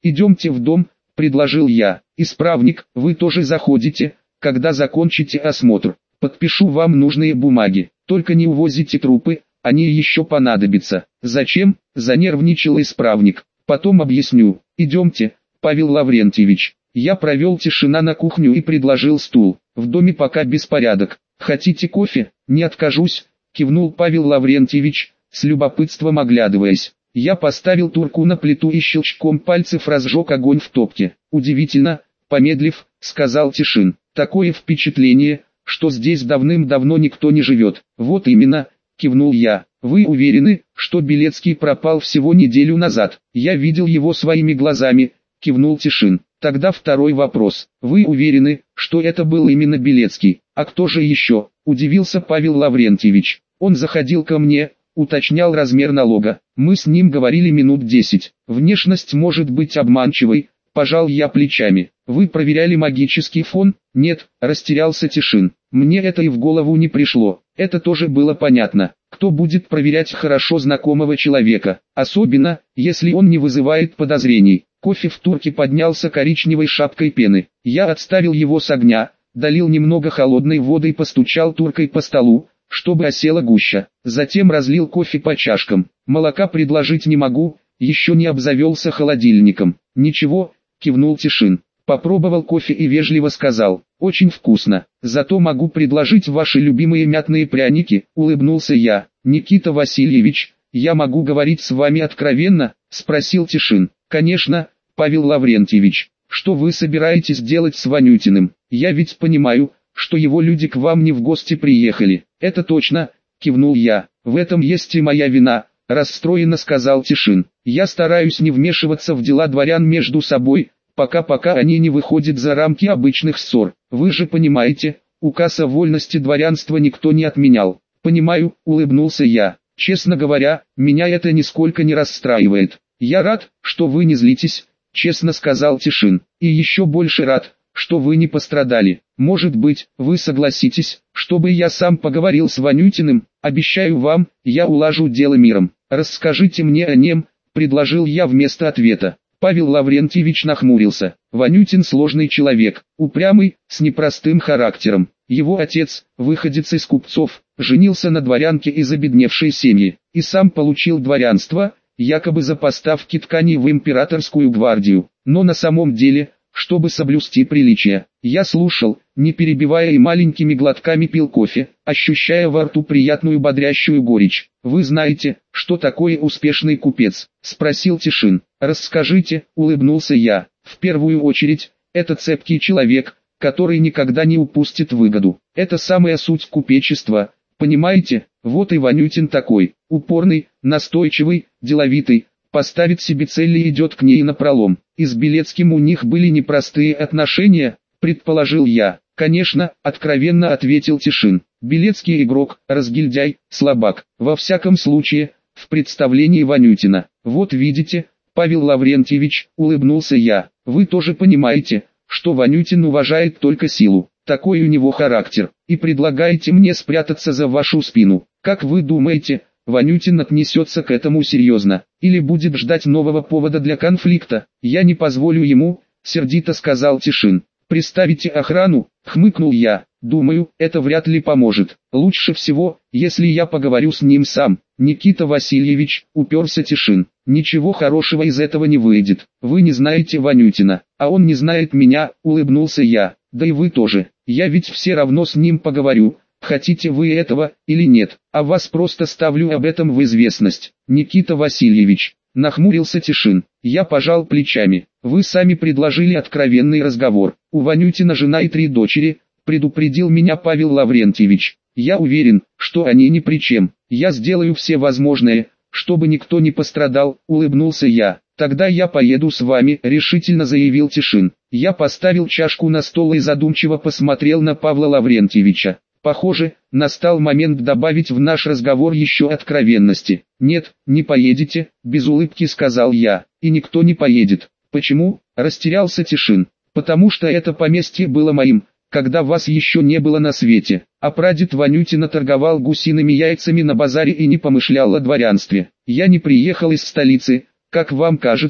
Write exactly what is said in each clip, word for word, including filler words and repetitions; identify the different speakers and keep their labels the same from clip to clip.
Speaker 1: Идемте в дом, предложил я. Исправник, вы тоже заходите, когда закончите осмотр. Подпишу вам нужные бумаги. Только не увозите трупы, они еще понадобятся. Зачем? Занервничал исправник. Потом объясню. Идемте, Павел Лаврентьевич. Я провел тишина на кухню и предложил стул. В доме пока беспорядок. Хотите кофе? Не откажусь, кивнул Павел Лаврентьевич, с любопытством оглядываясь. Я поставил турку на плиту и щелчком пальцев разжег огонь в топке. Удивительно, помедлив, сказал Тишин. Такое впечатление, что здесь давным-давно никто не живет. Вот именно, кивнул я. Вы уверены, что Белецкий пропал всего неделю назад? Я видел его своими глазами, кивнул Тишин. Тогда второй вопрос. Вы уверены, что это был именно Белецкий? А кто же еще? Удивился Павел Лаврентьевич. Он заходил ко мне, уточнял размер налога. Мы с ним говорили минут десять. Внешность может быть обманчивой, пожал я плечами. Вы проверяли магический фон? Нет, растерялся Тишин. Мне это и в голову не пришло. Это тоже было понятно. Кто будет проверять хорошо знакомого человека, особенно, если он не вызывает подозрений. Кофе в турке поднялся коричневой шапкой пены. Я отставил его с огня, долил немного холодной воды и постучал туркой по столу, чтобы осела гуща. Затем разлил кофе по чашкам. Молока предложить не могу, еще не обзавелся холодильником. Ничего, кивнул Тишин. Попробовал кофе и вежливо сказал: очень вкусно. Зато могу предложить ваши любимые мятные пряники, улыбнулся я. Никита Васильевич, я могу говорить с вами откровенно? Спросил Тишин. Конечно, Павел Лаврентьевич. Что вы собираетесь делать с Ванютиным? Я ведь понимаю, что его люди к вам не в гости приехали. Это точно, кивнул я. В этом есть и моя вина, расстроенно сказал Тишин. Я стараюсь не вмешиваться в дела дворян между собой, пока-пока они не выходят за рамки обычных ссор. Вы же понимаете, указ о вольности дворянства никто не отменял. Понимаю, улыбнулся я. Честно говоря, меня это нисколько не расстраивает. Я рад, что вы не злитесь, честно сказал Тишин. И еще больше рад, что вы не пострадали. Может быть, вы согласитесь, чтобы я сам поговорил с Ванютиным. Обещаю вам, я улажу дело миром. Расскажите мне о нем, предложил я вместо ответа. Павел Лаврентьевич нахмурился. Ванютин сложный человек, упрямый, с непростым характером. Его отец, выходец из купцов, женился на дворянке из обедневшей семьи, и сам получил дворянство, якобы за поставки тканей в императорскую гвардию. Но на самом деле, чтобы соблюсти приличия, я слушал, не перебивая, и маленькими глотками пил кофе, ощущая во рту приятную бодрящую горечь. «Вы знаете, что такое успешный купец?» – спросил Тишин. «Расскажите», – улыбнулся я. «В первую очередь, это цепкий человек, который никогда не упустит выгоду. Это самая суть купечества, понимаете? Вот и Ванютин такой, упорный, настойчивый, деловитый, поставит себе цель и идет к ней напролом. И с Белецким у них были непростые отношения, предположил я. Конечно, откровенно ответил Тишин. Белецкий игрок, разгильдяй, слабак. Во всяком случае, в представлении Ванютина. Вот видите, Павел Лаврентьевич, улыбнулся я. Вы тоже понимаете, что Ванютин уважает только силу. Такой у него характер. И предлагаете мне спрятаться за вашу спину. Как вы думаете, Ванютин отнесется к этому серьезно? Или будет ждать нового повода для конфликта? Я не позволю ему, сердито сказал Тишин. Приставите охрану, хмыкнул я. Думаю, это вряд ли поможет. Лучше всего, если я поговорю с ним сам. Никита Васильевич, уперся Тишин. Ничего хорошего из этого не выйдет. Вы не знаете Ванютина, а он не знает меня, улыбнулся я. Да и вы тоже. Я ведь все равно с ним поговорю. Хотите вы этого или нет, а вас просто ставлю об этом в известность. Никита Васильевич, нахмурился Тишин. Я пожал плечами. Вы сами предложили откровенный разговор. У Ванютина жена и три дочери, предупредил меня Павел Лаврентьевич. Я уверен, что они ни при чем. Я сделаю все возможное, чтобы никто не пострадал, улыбнулся я. Тогда я поеду с вами, решительно заявил Тишин. Я поставил чашку на стол и задумчиво посмотрел на Павла Лаврентьевича. Похоже, настал момент добавить в наш разговор еще откровенности. «Нет, не поедете», — без улыбки сказал я. «И никто не поедет». «Почему?» — растерялся Тишин. «Потому что это поместье было моим, когда вас еще не было на свете, а прадед Ванютина торговал гусиными яйцами на базаре и не помышлял о дворянстве. Я не приехал из столицы, как вам кажется,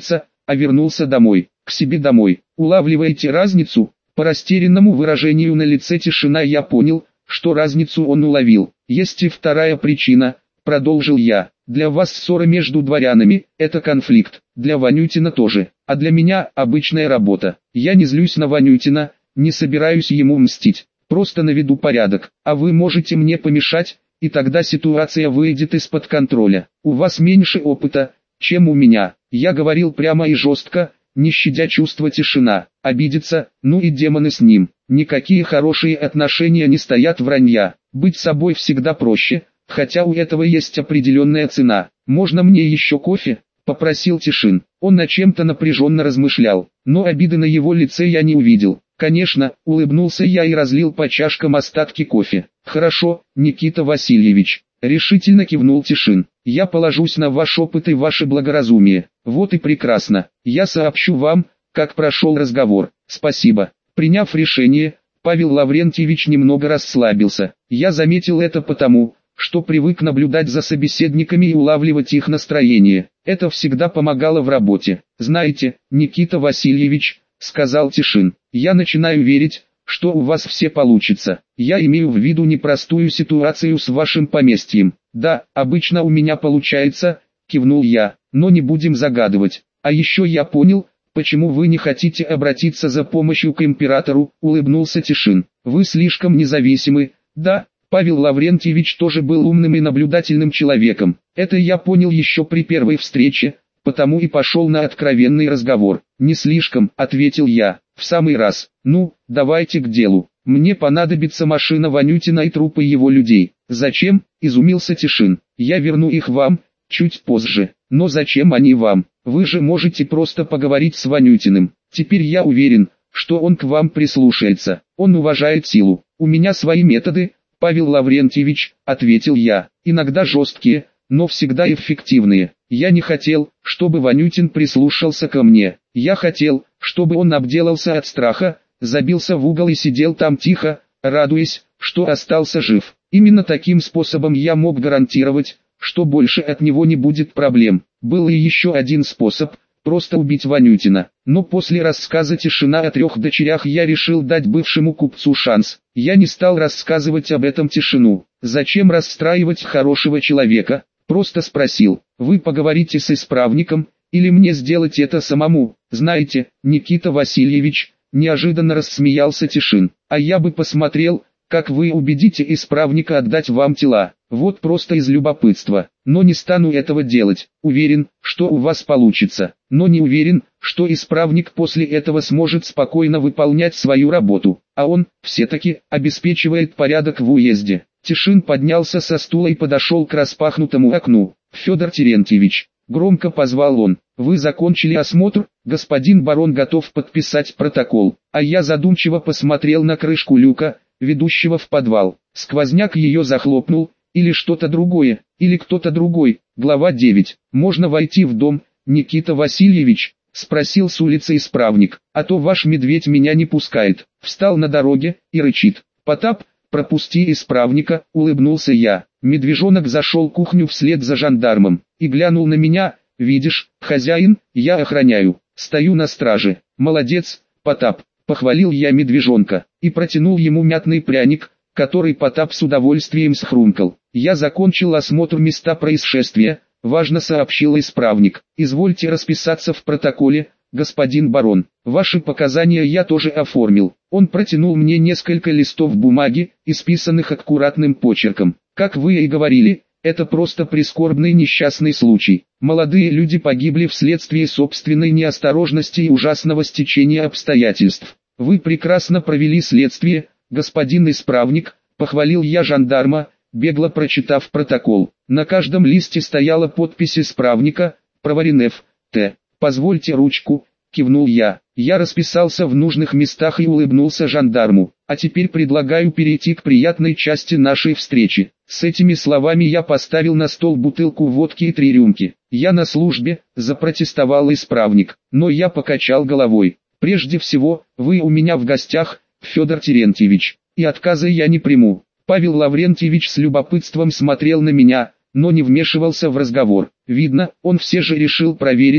Speaker 1: а вернулся домой, к себе домой. Улавливаете разницу? По растерянному выражению на лице Тишина я понял, что разницу он уловил. Есть и вторая причина, продолжил я. Для вас ссора между дворянами – это конфликт, для Ванютина тоже, а для меня – обычная работа. Я не злюсь на Ванютина, не собираюсь ему мстить, просто наведу порядок, а вы можете мне помешать, и тогда ситуация выйдет из-под контроля. У вас меньше опыта, чем у меня. Я говорил прямо и жестко, не щадя чувства Тишина. Обидеться, ну и демоны с ним. Никакие хорошие отношения не стоят вранья. Быть собой всегда проще, хотя у этого есть определенная цена. «Можно мне еще кофе?» – попросил Тишин. Он на чем-то напряженно размышлял, но обиды на его лице я не увидел. «Конечно», – улыбнулся я и разлил по чашкам остатки кофе. «Хорошо, Никита Васильевич», – решительно кивнул Тишин. «Я положусь на ваш опыт и ваше благоразумие. Вот и прекрасно. Я сообщу вам, как прошел разговор. Спасибо». Приняв решение, Павел Лаврентьевич немного расслабился. Я заметил это потому, что привык наблюдать за собеседниками и улавливать их настроение. Это всегда помогало в работе. «Знаете, Никита Васильевич», — сказал Тишин, — «я начинаю верить, что у вас все получится. Я имею в виду непростую ситуацию с вашим поместьем». «Да, обычно у меня получается», — кивнул я, — «но не будем загадывать. А еще я понял, почему вы не хотите обратиться за помощью к императору», — улыбнулся Тишин. «Вы слишком независимы». «Да». Павел Лаврентьевич тоже был умным и наблюдательным человеком. Это я понял еще при первой встрече, потому и пошел на откровенный разговор. «Не слишком», — ответил я, — «в самый раз. Ну, давайте к делу. Мне понадобится машина Ванютина и трупы его людей». «Зачем?» — изумился Тишин. «Я верну их вам, чуть позже». «Но зачем они вам? Вы же можете просто поговорить с Ванютиным. Теперь я уверен, что он к вам прислушается. Он уважает силу. У меня свои методы, Павел Лаврентьевич», — ответил я, — «иногда жесткие, но всегда эффективные. Я не хотел, чтобы Ванютин прислушался ко мне. Я хотел, чтобы он обделался от страха, забился в угол и сидел там тихо, радуясь, что остался жив. Именно таким способом я мог гарантировать, что больше от него не будет проблем. Был и еще один способ — просто убить Ванютина. Но после рассказа Тишина о трех дочерях я решил дать бывшему купцу шанс. Я не стал рассказывать об этом Тишину. Зачем расстраивать хорошего человека? Просто спросил: «Вы поговорите с исправником, или мне сделать это самому?» «Знаете, Никита Васильевич», — неожиданно рассмеялся Тишин, — «а я бы посмотрел, как вы убедите исправника отдать вам тела. Вот просто из любопытства. Но не стану этого делать. Уверен, что у вас получится. Но не уверен, что исправник после этого сможет спокойно выполнять свою работу. А он, все-таки, обеспечивает порядок в уезде». Тишин поднялся со стула и подошел к распахнутому окну. «Федор Терентьевич», — громко позвал он, — «вы закончили осмотр? Господин барон готов подписать протокол». А я задумчиво посмотрел на крышку люка, ведущего в подвал. Сквозняк ее захлопнул, или что-то другое, или кто-то другой. Глава девять. «Можно войти в дом, Никита Васильевич?» — спросил с улицы исправник. «А то ваш медведь меня не пускает». Встал на дороге и рычит. «Потап, пропусти исправника», — улыбнулся я. Медвежонок зашел в кухню вслед за жандармом и глянул на меня. «Видишь, хозяин, я охраняю, стою на страже». «Молодец, Потап», — похвалил я медвежонка и протянул ему мятный пряник, который Потап с удовольствием схрумкал. «Я закончил осмотр места происшествия», — важно сообщил исправник. «Извольте расписаться в протоколе, господин барон. Ваши показания я тоже оформил». Он протянул мне несколько листов бумаги, исписанных аккуратным почерком. «Как вы и говорили, это просто прискорбный несчастный случай. Молодые люди погибли вследствие собственной неосторожности и ужасного стечения обстоятельств. Вы прекрасно провели следствие, господин исправник», — похвалил я жандарма, бегло прочитав протокол. На каждом листе стояла подпись исправника, Проваренев, Т. «Позвольте ручку», — кивнул я. Я расписался в нужных местах и улыбнулся жандарму. «А теперь предлагаю перейти к приятной части нашей встречи». С этими словами я поставил на стол бутылку водки и три рюмки. «Я на службе», — запротестовал исправник, но я покачал головой. «Прежде всего, вы у меня в гостях, Федор Терентьевич, и отказа я не приму». Павел Лаврентьевич с любопытством смотрел на меня, но не вмешивался в разговор. Видно, он все же решил проверить,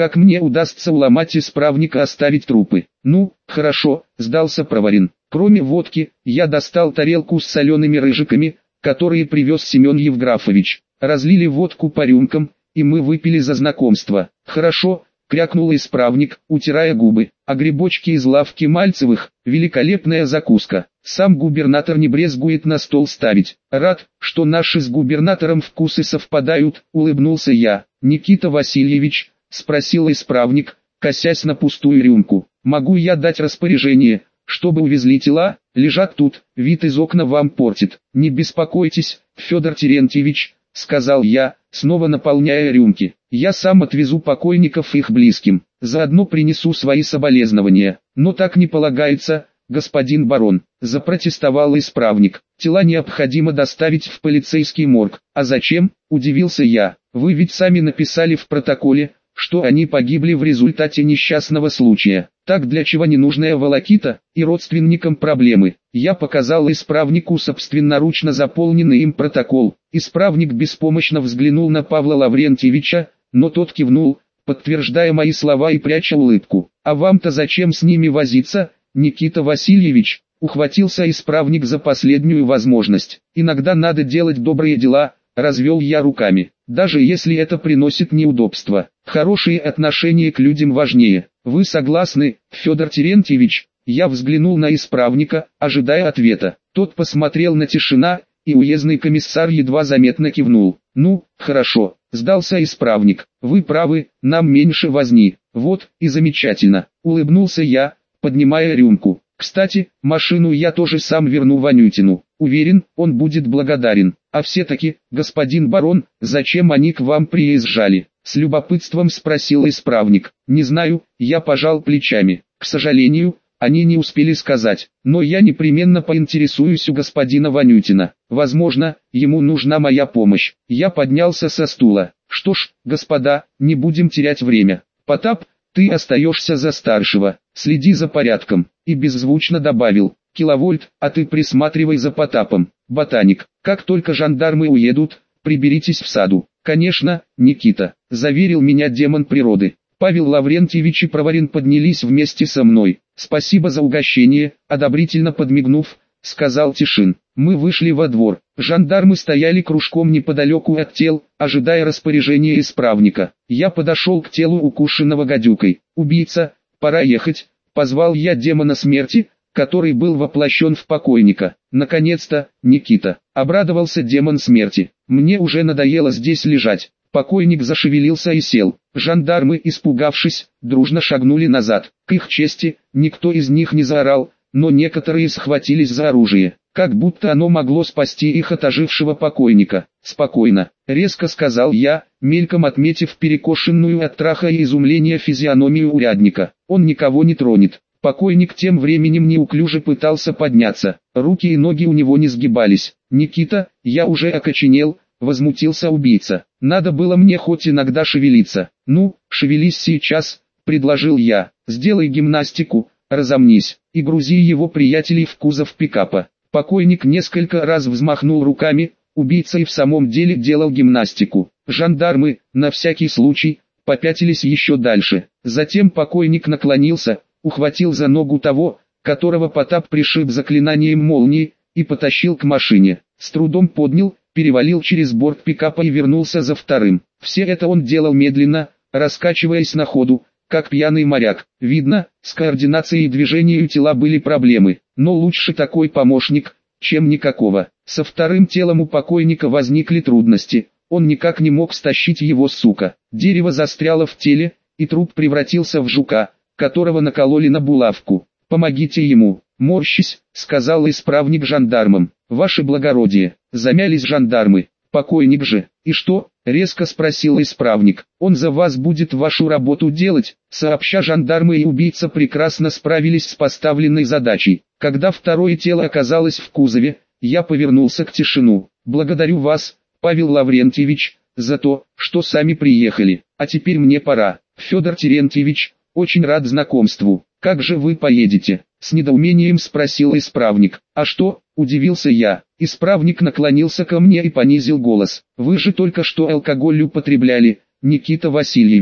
Speaker 1: как мне удастся уломать исправника оставить трупы. Ну, хорошо, сдался Проворин. Кроме водки, я достал тарелку с солеными рыжиками, которые привез Семен Евграфович. Разлили водку по рюмкам, и мы выпили за знакомство. Хорошо, крякнул исправник, утирая губы. А грибочки из лавки Мальцевых – великолепная закуска. Сам губернатор не брезгует на стол ставить. Рад, что наши с губернатором вкусы совпадают, улыбнулся я. Никита Васильевич, спросил исправник, косясь на пустую рюмку. Могу я дать распоряжение, чтобы увезли тела? Лежат тут, вид из окна вам портит. Не беспокойтесь, Федор Терентьевич, сказал я, снова наполняя рюмки. Я сам отвезу покойников их близким, заодно принесу свои соболезнования. Но так не полагается, господин барон, запротестовал исправник. Тела необходимо доставить в полицейский морг. А зачем? Удивился я. Вы ведь сами написали в протоколе, что они погибли в результате несчастного случая. Так для чего ненужная волокита и родственникам проблемы? Я показал исправнику собственноручно заполненный им протокол. Исправник беспомощно взглянул на Павла Лаврентьевича, но тот кивнул, подтверждая мои слова и пряча улыбку. А вам-то зачем с ними возиться, Никита Васильевич? Ухватился исправник за последнюю возможность. Иногда надо делать добрые дела, развел я руками. Даже если это приносит неудобства. Хорошие отношения к людям важнее. Вы согласны, Федор Терентьевич? Я взглянул на исправника, ожидая ответа. Тот посмотрел на тишина, и уездный комиссар едва заметно кивнул. Ну, хорошо, сдался исправник. Вы правы, нам меньше возни. Вот, и замечательно. Улыбнулся я, поднимая рюмку. Кстати, машину я тоже сам верну Ванютину. Уверен, он будет благодарен. А все-таки, господин барон, зачем они к вам приезжали? С любопытством спросил исправник. Не знаю, я пожал плечами. К сожалению, они не успели сказать. Но я непременно поинтересуюсь у господина Ванютина. Возможно, ему нужна моя помощь. Я поднялся со стула. Что ж, господа, не будем терять время. Потап, ты остаешься за старшего. Следи за порядком. И беззвучно добавил. Киловольт, а ты присматривай за Потапом. Ботаник, как только жандармы уедут, приберитесь в саду. Конечно, Никита, заверил меня демон природы. Павел Лаврентьевич и Проворин поднялись вместе со мной. Спасибо за угощение, одобрительно подмигнув, сказал Тишин. Мы вышли во двор. Жандармы стояли кружком неподалеку от тел, ожидая распоряжения исправника. Я подошел к телу укушенного гадюкой. Убийца, пора ехать, позвал я демона смерти, который был воплощен в покойника. Наконец-то, Никита, обрадовался демон смерти. Мне уже надоело здесь лежать. Покойник зашевелился и сел. Жандармы, испугавшись, дружно шагнули назад. К их чести, никто из них не заорал, но некоторые схватились за оружие, как будто оно могло спасти их от ожившего покойника. «Спокойно», — резко сказал я, мельком отметив перекошенную от страха и изумления физиономию урядника. «Он никого не тронет». Покойник тем временем неуклюже пытался подняться, руки и ноги у него не сгибались. «Никита, я уже окоченел», — возмутился убийца. «Надо было мне хоть иногда шевелиться». «Ну, шевелись сейчас», — предложил я. «Сделай гимнастику, разомнись, и грузи его приятелей в кузов пикапа». Покойник несколько раз взмахнул руками, убийца и в самом деле делал гимнастику. Жандармы, на всякий случай, попятились еще дальше. Затем покойник наклонился, ухватил за ногу того, которого Потап пришиб заклинанием молнии, и потащил к машине. С трудом поднял, перевалил через борт пикапа и вернулся за вторым. Все это он делал медленно, раскачиваясь на ходу, как пьяный моряк. Видно, с координацией движения у тела были проблемы, но лучше такой помощник, чем никакого. Со вторым телом у покойника возникли трудности, он никак не мог стащить его, сука. Дерево застряло в теле, и труп превратился в жука, которого накололи на булавку. «Помогите ему», — морщись, сказал исправник жандармам. «Ваше благородие», — замялись жандармы. «Покойник же». «И что?» — резко спросил исправник. «Он за вас будет вашу работу делать». Сообща жандармы и убийца прекрасно справились с поставленной задачей. Когда второе тело оказалось в кузове, я повернулся к Тишину. «Благодарю вас, Павел Лаврентьевич, за то, что сами приехали. А теперь мне пора. Федор Терентьевич, очень рад знакомству. Как же вы поедете?» С недоумением спросил исправник. «А что?» – удивился я. Исправник наклонился ко мне и понизил голос. «Вы же только что алкоголь употребляли, Никита Васильевич».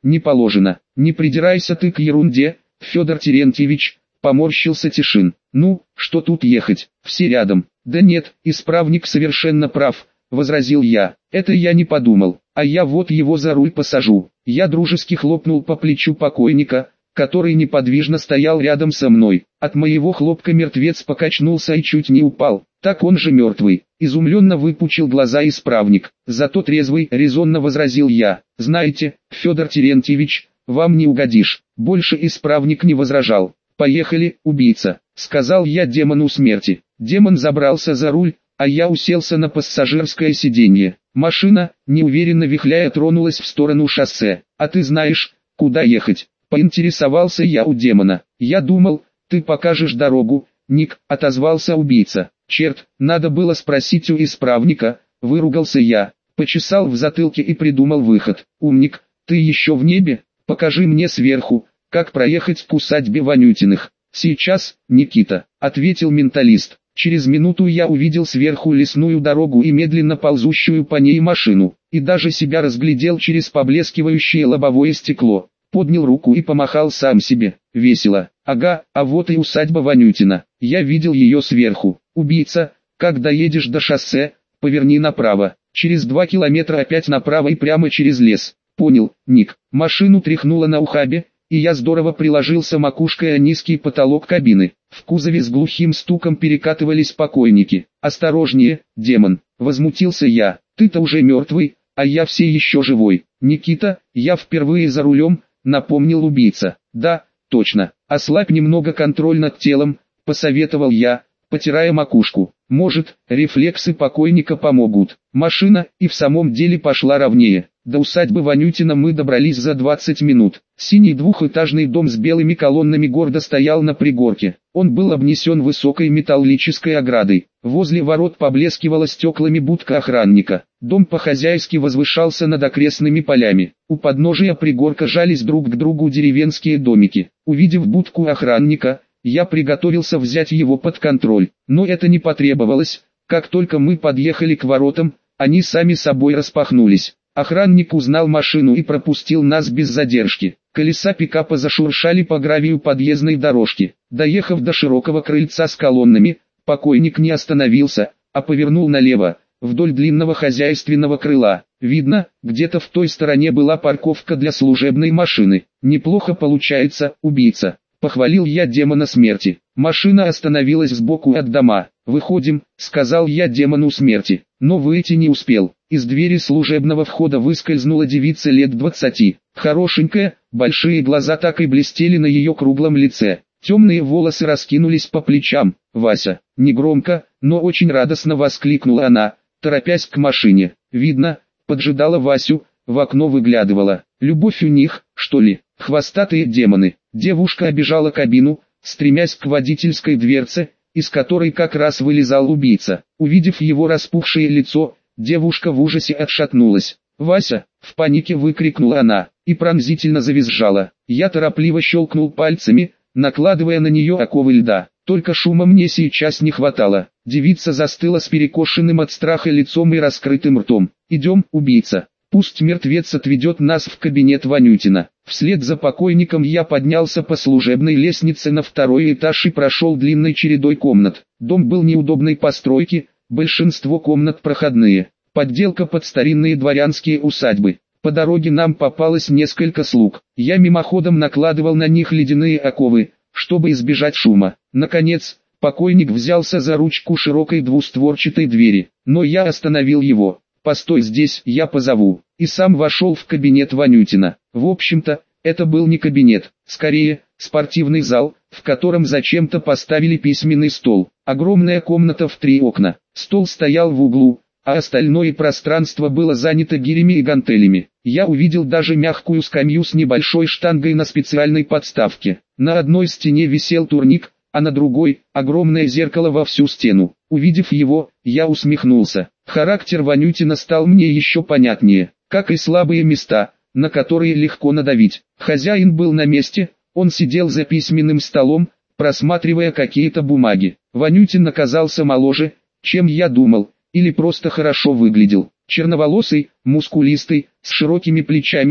Speaker 1: не положено. Не придирайся ты к ерунде, Федор Терентьевич, поморщился Тишин. Ну, что тут ехать, все рядом. Да нет, исправник совершенно прав, возразил я. Это я не подумал, а я вот его за руль посажу. Я дружески хлопнул по плечу покойника, который неподвижно стоял рядом со мной. От моего хлопка мертвец покачнулся и чуть не упал. Так он же мертвый. Изумленно выпучил глаза исправник. Зато трезвый, резонно возразил я. Знаете, Федор Терентьевич, вам не угодишь. Больше исправник не возражал. Поехали, убийца, сказал я демону смерти. Демон забрался за руль, а я уселся на пассажирское сиденье. Машина, неуверенно вихляя, тронулась в сторону шоссе. А ты знаешь, куда ехать? Поинтересовался я у демона. Я думал, ты покажешь дорогу, Ник, отозвался убийца. Черт, надо было спросить у исправника, выругался я. Почесал в затылке и придумал выход. Умник, ты еще в небе? Покажи мне сверху, как проехать к усадьбе Ванютиных. Сейчас, Никита, ответил менталист. Через минуту я увидел сверху лесную дорогу и медленно ползущую по ней машину, и даже себя разглядел через поблескивающее лобовое стекло. Поднял руку и помахал сам себе. Весело. Ага, а вот и усадьба Ванютина. Я видел ее сверху. Убийца, как доедешь до шоссе, поверни направо. Через два километра опять направо и прямо через лес. Понял, Ник. Машину тряхнуло на ухабе, и я здорово приложился макушкой о низкий потолок кабины. В кузове с глухим стуком перекатывались покойники. «Осторожнее, демон!» — возмутился я. «Ты-то уже мертвый, а я все еще живой. Никита, я впервые за рулем», — напомнил убийца. «Да, точно. Ослабь немного контроль над телом», — посоветовал я, потирая макушку. «Может, рефлексы покойника помогут». Машина и в самом деле пошла ровнее. До усадьбы Ванютина мы добрались за двадцать минут. Синий двухэтажный дом с белыми колоннами гордо стоял на пригорке. Он был обнесен высокой металлической оградой. Возле ворот поблескивала стеклами будка охранника. Дом по-хозяйски возвышался над окрестными полями. У подножия пригорка жались друг к другу деревенские домики. Увидев будку охранника, я приготовился взять его под контроль. Но это не потребовалось. Как только мы подъехали к воротам, они сами собой распахнулись. Охранник узнал машину и пропустил нас без задержки. Колеса пикапа зашуршали по гравию подъездной дорожки. Доехав до широкого крыльца с колоннами, покойник не остановился, а повернул налево, вдоль длинного хозяйственного крыла. Видно, где-то в той стороне была парковка для служебной машины. «Неплохо получается, убийца», — похвалил я демона смерти. Машина остановилась сбоку от дома. «Выходим», — сказал я демону смерти, но выйти не успел. Из двери служебного входа выскользнула девица лет двадцати. Хорошенькая, большие глаза так и блестели на ее круглом лице. Темные волосы раскинулись по плечам. «Вася!» — негромко, но очень радостно воскликнула она, торопясь к машине. Видно, поджидала Васю, в окно выглядывала. Любовь у них, что ли? Хвостатые демоны. Девушка обежала кабину, стремясь к водительской дверце, из которой как раз вылезал убийца. Увидев его распухшее лицо, девушка в ужасе отшатнулась. «Вася!» — в панике выкрикнула она, и пронзительно завизжала. Я торопливо щелкнул пальцами, накладывая на нее оковы льда. Только шума мне сейчас не хватало. Девица застыла с перекошенным от страха лицом и раскрытым ртом. «Идем, убийца! Пусть мертвец отведет нас в кабинет Ванютина». Вслед за покойником я поднялся по служебной лестнице на второй этаж и прошел длинной чередой комнат. Дом был неудобной постройки, большинство комнат проходные. Подделка под старинные дворянские усадьбы. По дороге нам попалось несколько слуг. Я мимоходом накладывал на них ледяные оковы, чтобы избежать шума. Наконец, покойник взялся за ручку широкой двустворчатой двери, но я остановил его. «Постой здесь, я позову», и сам вошел в кабинет Ванютина. В общем-то, это был не кабинет, скорее, спортивный зал, в котором зачем-то поставили письменный стол. Огромная комната в три окна. Стол стоял в углу, а остальное пространство было занято гирями и гантелями. Я увидел даже мягкую скамью с небольшой штангой на специальной подставке. На одной стене висел турник, а на другой – огромное зеркало во всю стену. Увидев его, я усмехнулся. Характер Ванютина стал мне еще понятнее, как и слабые места, на которые легко надавить. Хозяин был на месте, он сидел за письменным столом, просматривая какие-то бумаги. Ванютин оказался моложе, чем я думал, или просто хорошо выглядел. Черноволосый, мускулистый, с широкими плечами,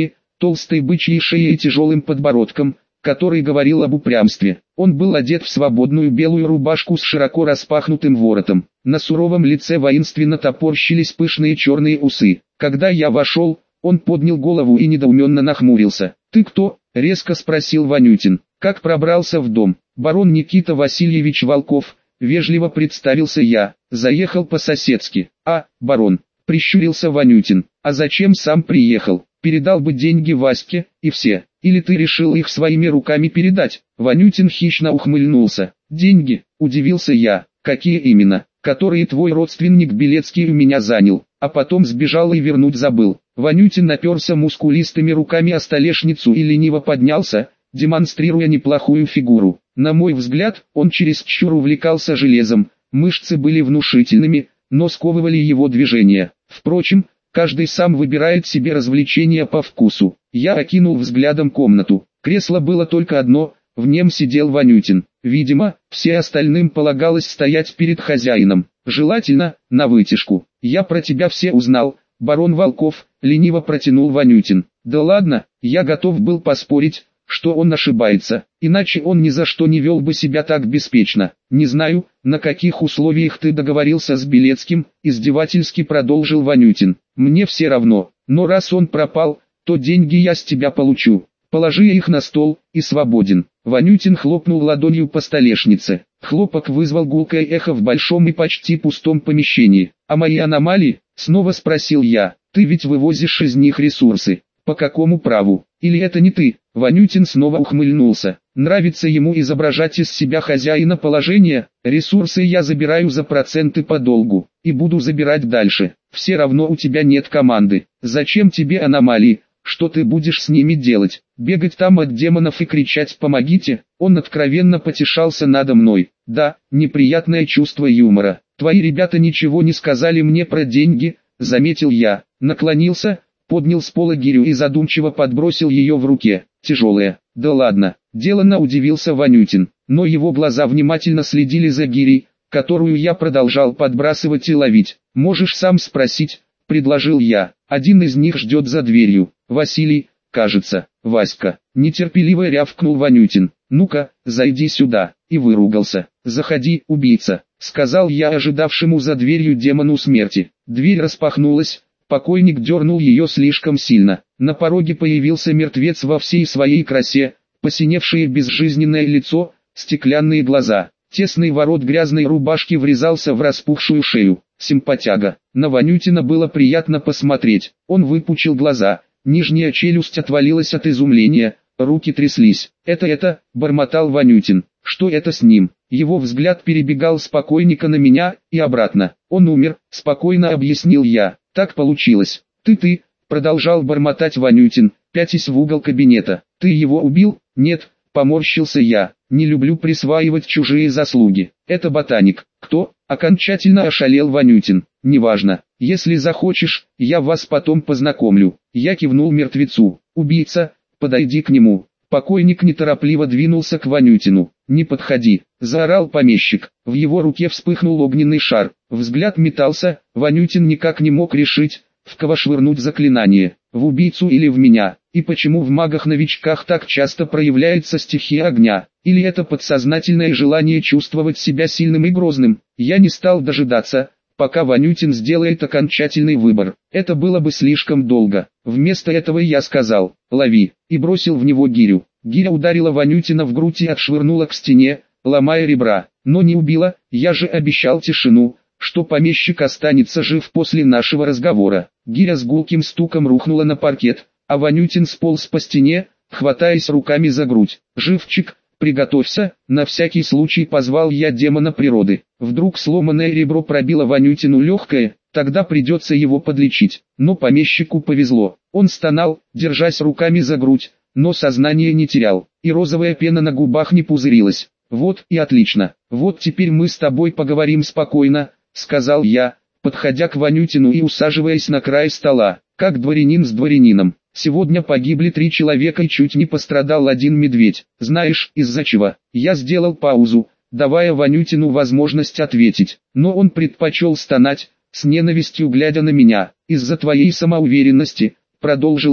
Speaker 1: толстой бычьей шеей и тяжелым подбородком, который говорил об упрямстве. Он был одет в свободную белую рубашку с широко распахнутым воротом. На суровом лице воинственно топорщились пышные черные усы. Когда я вошел, он поднял голову и недоуменно нахмурился. «Ты кто?» — резко спросил Ванютин. «Как пробрался в дом?» «Барон Никита Васильевич Волков», — вежливо представился я. «Заехал по-соседски». «А, барон», — прищурился Ванютин. «А зачем сам приехал? Передал бы деньги Ваське, и все. Или ты решил их своими руками передать?» Ванютин хищно ухмыльнулся. «Деньги?» — удивился я. «Какие именно?» «Которые твой родственник Белецкий у меня занял, а потом сбежал и вернуть забыл». Ванютин наперся мускулистыми руками о столешницу и лениво поднялся, демонстрируя неплохую фигуру. На мой взгляд, он чересчур увлекался железом, мышцы были внушительными, но сковывали его движения. Впрочем, каждый сам выбирает себе развлечения по вкусу. Я окинул взглядом комнату. Кресло было только одно, в нем сидел Ванютин. Видимо, все остальным полагалось стоять перед хозяином. Желательно, навытяжку. «Я про тебя все узнал, барон Волков», — лениво протянул Ванютин. «Да ладно, я готов был поспорить, что он ошибается, иначе он ни за что не вел бы себя так беспечно. Не знаю, на каких условиях ты договорился с Белецким», — издевательски продолжил Ванютин. «Мне все равно, но раз он пропал, то деньги я с тебя получу. Положи их на стол, и свободен». Ванютин хлопнул ладонью по столешнице. Хлопок вызвал гулкое эхо в большом и почти пустом помещении. «А мои аномалии?» — снова спросил я. «Ты ведь вывозишь из них ресурсы. По какому праву? Или это не ты?» Ванютин снова ухмыльнулся. Нравится ему изображать из себя хозяина положения. «Ресурсы я забираю за проценты по долгу, и буду забирать дальше. Все равно у тебя нет команды. Зачем тебе аномалии? Что ты будешь с ними делать? Бегать там от демонов и кричать «помогите»?» Он откровенно потешался надо мной. «Да, неприятное чувство юмора. Твои ребята ничего не сказали мне про деньги», — заметил я. Наклонился, поднял с пола гирю и задумчиво подбросил ее в руке. «Тяжелая». «Да ладно», — деланно удивился Ванютин. Но его глаза внимательно следили за гирей, которую я продолжал подбрасывать и ловить. «Можешь сам спросить», — предложил я. «Один из них ждет за дверью. Василий, кажется». «Васька», — нетерпеливо рявкнул Ванютин. «Ну-ка, зайди сюда», и выругался. «Заходи, убийца», — сказал я ожидавшему за дверью демону смерти. Дверь распахнулась, покойник дернул ее слишком сильно. На пороге появился мертвец во всей своей красе, посиневшее безжизненное лицо, стеклянные глаза. Тесный ворот грязной рубашки врезался в распухшую шею. Симпатяга. На Ванютина было приятно посмотреть. Он выпучил глаза, нижняя челюсть отвалилась от изумления, руки тряслись. «Это это», — бормотал Ванютин. «Что это с ним?» Его взгляд перебегал с покойника на меня и обратно. «Он умер», — спокойно объяснил я. «Так получилось». «Ты-ты», — продолжал бормотать Ванютин, пятясь в угол кабинета. «Ты его убил?» «Нет», — поморщился я. «Не люблю присваивать чужие заслуги. Это ботаник». «Кто?» — окончательно ошалел Ванютин. «Неважно. Если захочешь, я вас потом познакомлю». Я кивнул мертвецу. «Убийца, подойди к нему». Покойник неторопливо двинулся к Ванютину. «Не подходи», — заорал помещик. В его руке вспыхнул огненный шар. Взгляд метался, Ванютин никак не мог решить, в кого швырнуть заклинание, в убийцу или в меня. И почему в магах-новичках так часто проявляется стихия огня? Или это подсознательное желание чувствовать себя сильным и грозным? Я не стал дожидаться, пока Ванютин сделает окончательный выбор. Это было бы слишком долго. Вместо этого я сказал «лови» и бросил в него гирю. Гиря ударила Ванютина в грудь и отшвырнула к стене, ломая ребра, но не убила. Я же обещал тишину, что помещик останется жив после нашего разговора. Гиря с гулким стуком рухнула на паркет, а Ванютин сполз по стене, хватаясь руками за грудь. «Живчик, приготовься», — на всякий случай позвал я демона природы. Вдруг сломанное ребро пробило Ванютину легкое, тогда придется его подлечить. Но помещику повезло. Он стонал, держась руками за грудь, но сознание не терял, и розовая пена на губах не пузырилась. «Вот и отлично. Вот теперь мы с тобой поговорим спокойно», — сказал я, подходя к Ванютину и усаживаясь на край стола, как дворянин с дворянином. «Сегодня погибли три человека и чуть не пострадал один медведь. Знаешь, из-за чего?» Я сделал паузу, давая Ванютину возможность ответить, но он предпочел стонать, с ненавистью глядя на меня. «Из-за твоей самоуверенности», — продолжил я.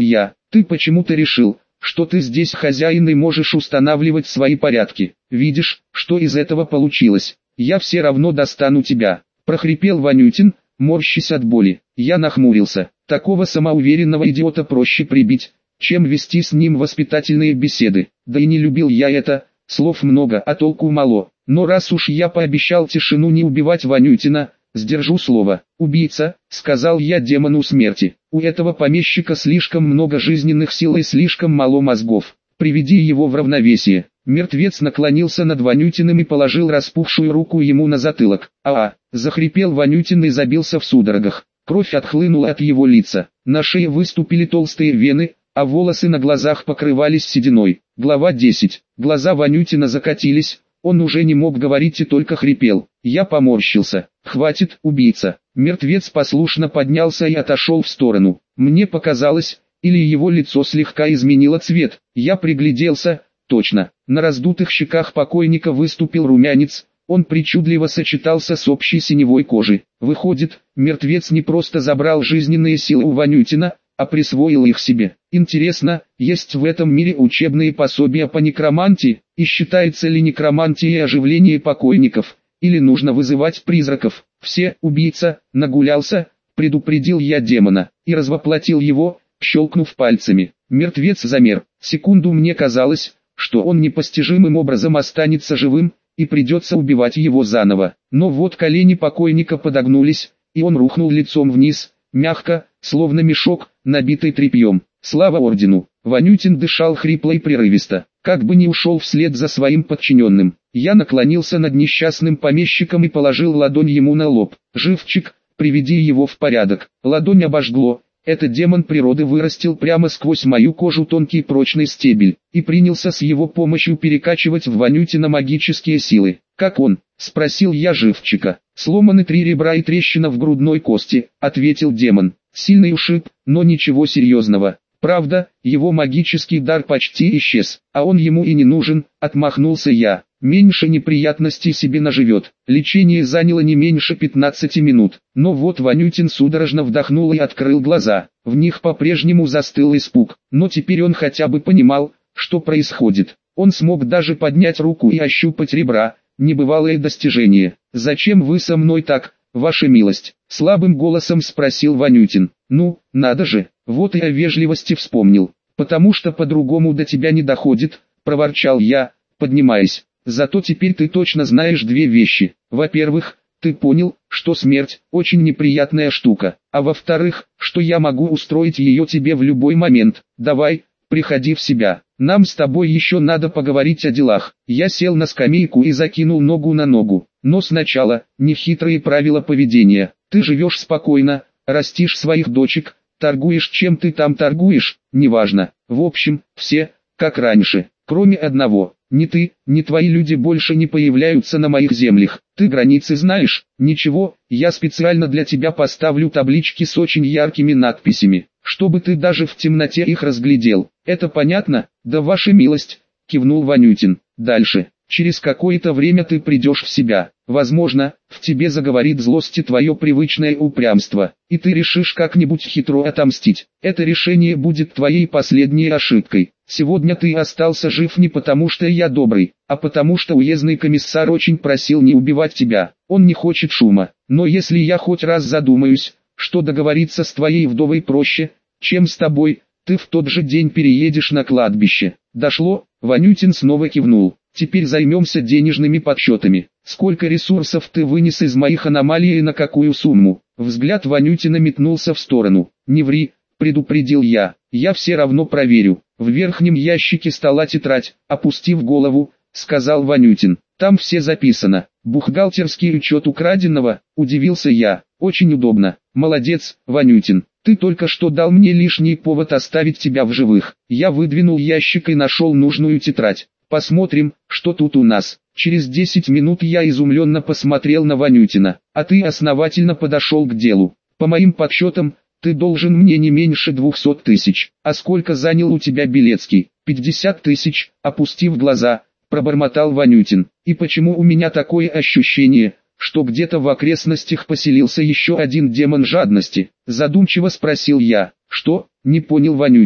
Speaker 1: Ты почему-то решил, что ты здесь хозяин и можешь устанавливать свои порядки. Видишь, что из этого получилось? Я все равно достану тебя», – прохрипел Ванютин, морщась от боли. Я нахмурился. Такого самоуверенного идиота проще прибить, чем вести с ним воспитательные беседы. Да и не любил я это, слов много, а толку мало. Но раз уж я пообещал тишину не убивать Ванютина, сдержу слово. «Убийца», — сказал я демону смерти. «У этого помещика слишком много жизненных сил и слишком мало мозгов. Приведи его в равновесие». Мертвец наклонился над Ванютиным и положил распухшую руку ему на затылок. «А-а!» — захрипел Ванютин и забился в судорогах. Кровь отхлынула от его лица. На шее выступили толстые вены, а волосы на глазах покрывались сединой. Глава десять. Глаза Ванютина закатились, он уже не мог говорить и только хрипел. Я поморщился. «Хватит, убийца!» Мертвец послушно поднялся и отошел в сторону. Мне показалось, или его лицо слегка изменило цвет. Я пригляделся. Точно, на раздутых щеках покойника выступил румянец, он причудливо сочетался с общей синевой кожей. Выходит, мертвец не просто забрал жизненные силы у Ванютина, а присвоил их себе. Интересно, есть в этом мире учебные пособия по некромантии, и считается ли некромантией оживление покойников, или нужно вызывать призраков? «Все, убийца, нагулялся», предупредил я демона, и развоплотил его, щелкнув пальцами. Мертвец замер. Секунду мне казалось, что он непостижимым образом останется живым, и придется убивать его заново. Но вот колени покойника подогнулись, и он рухнул лицом вниз, мягко, словно мешок, набитый тряпьем. Слава ордену! Ванютин дышал хрипло и прерывисто, как бы не ушел вслед за своим подчиненным. Я наклонился над несчастным помещиком и положил ладонь ему на лоб. «Живчик, приведи его в порядок». Ладонь обожгло. Этот демон природы вырастил прямо сквозь мою кожу тонкий прочный стебель, и принялся с его помощью перекачивать в Ванютина магические силы. «Как он?» – спросил я Живчика. «Сломаны три ребра и трещина в грудной кости», – ответил демон. «Сильный ушиб, но ничего серьезного. Правда, его магический дар почти исчез, а он ему и не нужен», – отмахнулся я. «Меньше неприятностей себе наживет». Лечение заняло не меньше пятнадцати минут, но вот Ванютин судорожно вдохнул и открыл глаза. В них по-прежнему застыл испуг, но теперь он хотя бы понимал, что происходит. Он смог даже поднять руку и ощупать ребра, небывалое достижение. «Зачем вы со мной так, ваша милость?» — слабым голосом спросил Ванютин. «Ну, надо же, вот и о вежливости вспомнил. Потому что по-другому до тебя не доходит», — проворчал я, поднимаясь. «Зато теперь ты точно знаешь две вещи. Во-первых, ты понял, что смерть – очень неприятная штука, а во-вторых, что я могу устроить ее тебе в любой момент. Давай, приходи в себя. Нам с тобой еще надо поговорить о делах». Я сел на скамейку и закинул ногу на ногу. «Но сначала, нехитрые правила поведения. Ты живешь спокойно, растишь своих дочек, торгуешь чем ты там торгуешь, неважно. В общем, все, как раньше, кроме одного. Ни ты, ни твои люди больше не появляются на моих землях. Ты границы знаешь? Ничего, я специально для тебя поставлю таблички с очень яркими надписями, чтобы ты даже в темноте их разглядел. Это понятно? Да, ваша милость», — кивнул Ванютин. «Дальше. Через какое-то время ты придешь в себя. Возможно, в тебе заговорит злость твое привычное упрямство, и ты решишь как-нибудь хитро отомстить. Это решение будет твоей последней ошибкой. Сегодня ты остался жив не потому что я добрый, а потому что уездный комиссар очень просил не убивать тебя. Он не хочет шума. Но если я хоть раз задумаюсь, что договориться с твоей вдовой проще, чем с тобой, ты в тот же день переедешь на кладбище». «Дошло?» — Ванютин снова кивнул. «Теперь займемся денежными подсчетами. Сколько ресурсов ты вынес из моих аномалий и на какую сумму?» Взгляд Ванютина метнулся в сторону. «Не ври», — предупредил я. «Я все равно проверю». «В верхнем ящике стола тетрадь», — опустив голову, сказал Ванютин. «Там все записано». «Бухгалтерский учет украденного», — удивился я. «Очень удобно». «Молодец, Ванютин. Ты только что дал мне лишний повод оставить тебя в живых». Я выдвинул ящик и нашел нужную тетрадь. «Посмотрим, что тут у нас». Через десять минут я изумленно посмотрел на Ванютина. «А ты основательно подошел к делу. По моим подсчетам, ты должен мне не меньше двухсот тысяч. А сколько занял у тебя Белецкий?» «Пятьдесят тысяч», опустив глаза, пробормотал Ванютин. «И почему у меня такое ощущение, что где-то в окрестностях поселился еще один демон жадности?» Задумчиво спросил я. «Что?» — не понял Ванютин.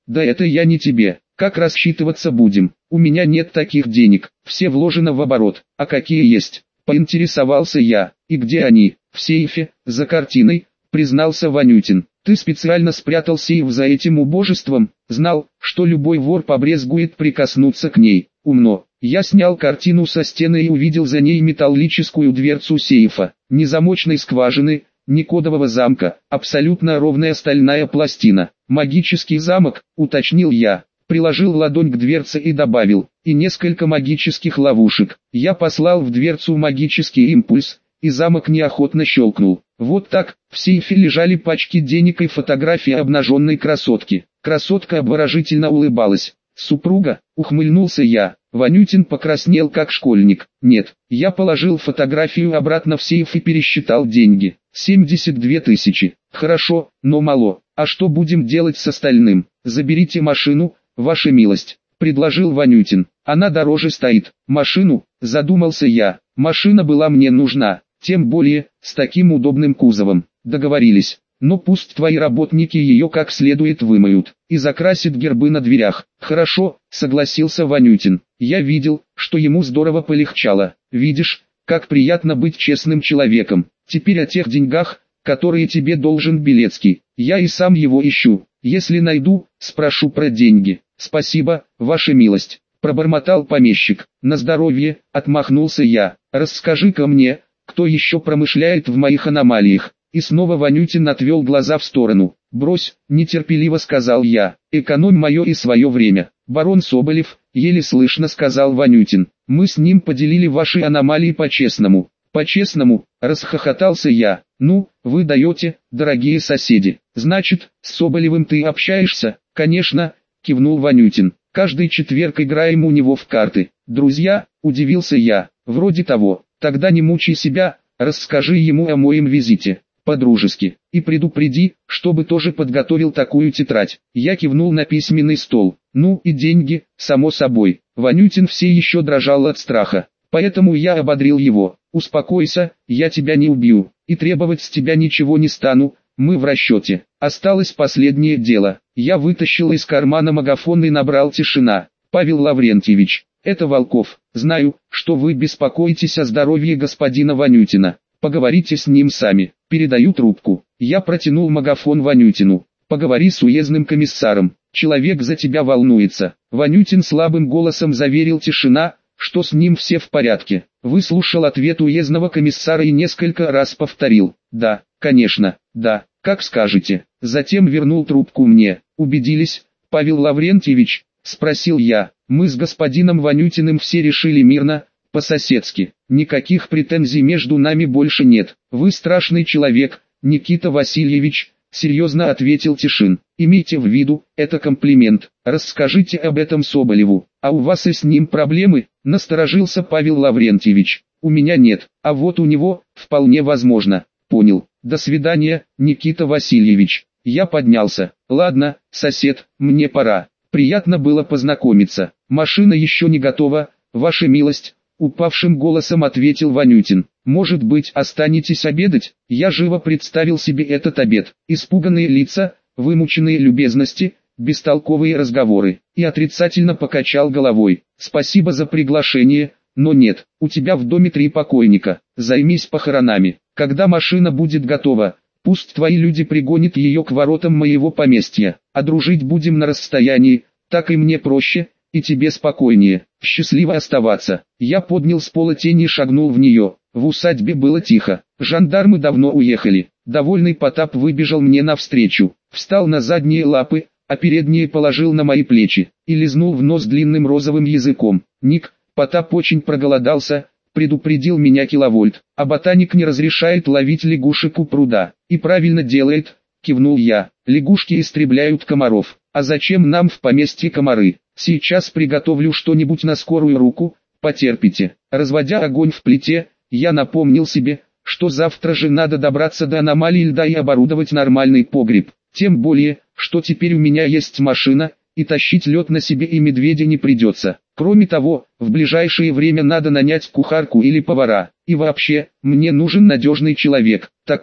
Speaker 1: Да это я не тебе. Как рассчитываться будем? У меня нет таких денег, все вложено в оборот. А какие есть? Поинтересовался я. И где они? В сейфе, за картиной, признался Ванютин. Ты специально спрятал сейф за этим убожеством? Знал, что любой вор побрезгует прикоснуться к ней. Умно. Я снял картину со стены и увидел за ней металлическую дверцу сейфа. Ни замочной скважины, ни кодового замка, абсолютно ровная стальная пластина. Магический замок, уточнил я. Приложил ладонь к дверце и добавил, и несколько магических ловушек. Я послал в дверцу магический импульс, и замок неохотно щелкнул. Вот так, в сейфе лежали пачки денег и фотографии обнаженной красотки. Красотка обворожительно улыбалась. Супруга, ухмыльнулся я. Ванютин покраснел как школьник. Нет, я положил фотографию обратно в сейф и пересчитал деньги. семьдесят две тысячи. Хорошо, но мало. А что будем делать с остальным? Заберите машину, ваша милость, предложил Ванютин. Она дороже стоит. Машину, задумался я. Машина была мне нужна, тем более, с таким удобным кузовом. Договорились. Но пусть твои работники ее как следует вымоют и закрасят гербы на дверях. Хорошо, согласился Ванютин. Я видел, что ему здорово полегчало. Видишь, как приятно быть честным человеком. Теперь о тех деньгах, которые тебе должен Белецкий. Я и сам его ищу. Если найду, спрошу про деньги. Спасибо, ваша милость, пробормотал помещик. На здоровье, отмахнулся я. Расскажи-ка мне, кто еще промышляет в моих аномалиях. И снова Ванютин отвел глаза в сторону. «Брось», — нетерпеливо сказал я, — «экономь мое и свое время». «Барон Соболев», — еле слышно сказал Ванютин, — «мы с ним поделили ваши аномалии по-честному». «По-честному», — расхохотался я, — «ну, вы даете, дорогие соседи». «Значит, с Соболевым ты общаешься?» «Конечно», — кивнул Ванютин, — «каждый четверг играем у него в карты». «Друзья», — удивился я, — «вроде того». «Тогда не мучай себя, расскажи ему о моем визите». По-дружески, и предупреди, чтобы тоже подготовил такую тетрадь. Я кивнул на письменный стол. Ну и деньги, само собой. Ванютин все еще дрожал от страха. Поэтому я ободрил его. Успокойся, я тебя не убью, и требовать с тебя ничего не стану, мы в расчете. Осталось последнее дело. Я вытащил из кармана магафон и набрал тишина. Павел Лаврентьевич, это Волков. Знаю, что вы беспокоитесь о здоровье господина Ванютина. Поговорите с ним сами. Передаю трубку. Я протянул магафон Ванютину. Поговори с уездным комиссаром. Человек за тебя волнуется. Ванютин слабым голосом заверил тишина, что с ним все в порядке. Выслушал ответ уездного комиссара и несколько раз повторил. Да, конечно, да, как скажете. Затем вернул трубку мне. Убедились, Павел Лаврентьевич? Спросил я. Мы с господином Ванютиным все решили мирно, по-соседски. Никаких претензий между нами больше нет. Вы страшный человек, Никита Васильевич, серьезно ответил Тишин. Имейте в виду, это комплимент. Расскажите об этом Соболеву. А у вас и с ним проблемы? Насторожился Павел Лаврентьевич. У меня нет, а вот у него, вполне возможно. Понял. До свидания, Никита Васильевич. Я поднялся. Ладно, сосед, мне пора. Приятно было познакомиться. Машина еще не готова, ваша милость. Упавшим голосом ответил Ванютин. «Может быть, останетесь обедать?» Я живо представил себе этот обед. Испуганные лица, вымученные любезности, бестолковые разговоры. И отрицательно покачал головой. «Спасибо за приглашение, но нет, у тебя в доме три покойника. Займись похоронами. Когда машина будет готова, пусть твои люди пригонят ее к воротам моего поместья. А дружить будем на расстоянии, так и мне проще, и тебе спокойнее. Счастливо оставаться». Я поднял с пола тень и шагнул в нее. В усадьбе было тихо. Жандармы давно уехали. Довольный Потап выбежал мне навстречу. Встал на задние лапы, а передние положил на мои плечи. И лизнул в нос длинным розовым языком. «Ник, Потап очень проголодался», предупредил меня Киловольт. «А ботаник не разрешает ловить лягушек у пруда». «И правильно делает», кивнул я. «Лягушки истребляют комаров. А зачем нам в поместье комары? Сейчас приготовлю что-нибудь на скорую руку, потерпите». Разводя огонь в плите, я напомнил себе, что завтра же надо добраться до аномалии льда и оборудовать нормальный погреб. Тем более, что теперь у меня есть машина, и тащить лед на себе и медведя не придется. Кроме того, в ближайшее время надо нанять кухарку или повара. И вообще, мне нужен надежный человек, такой,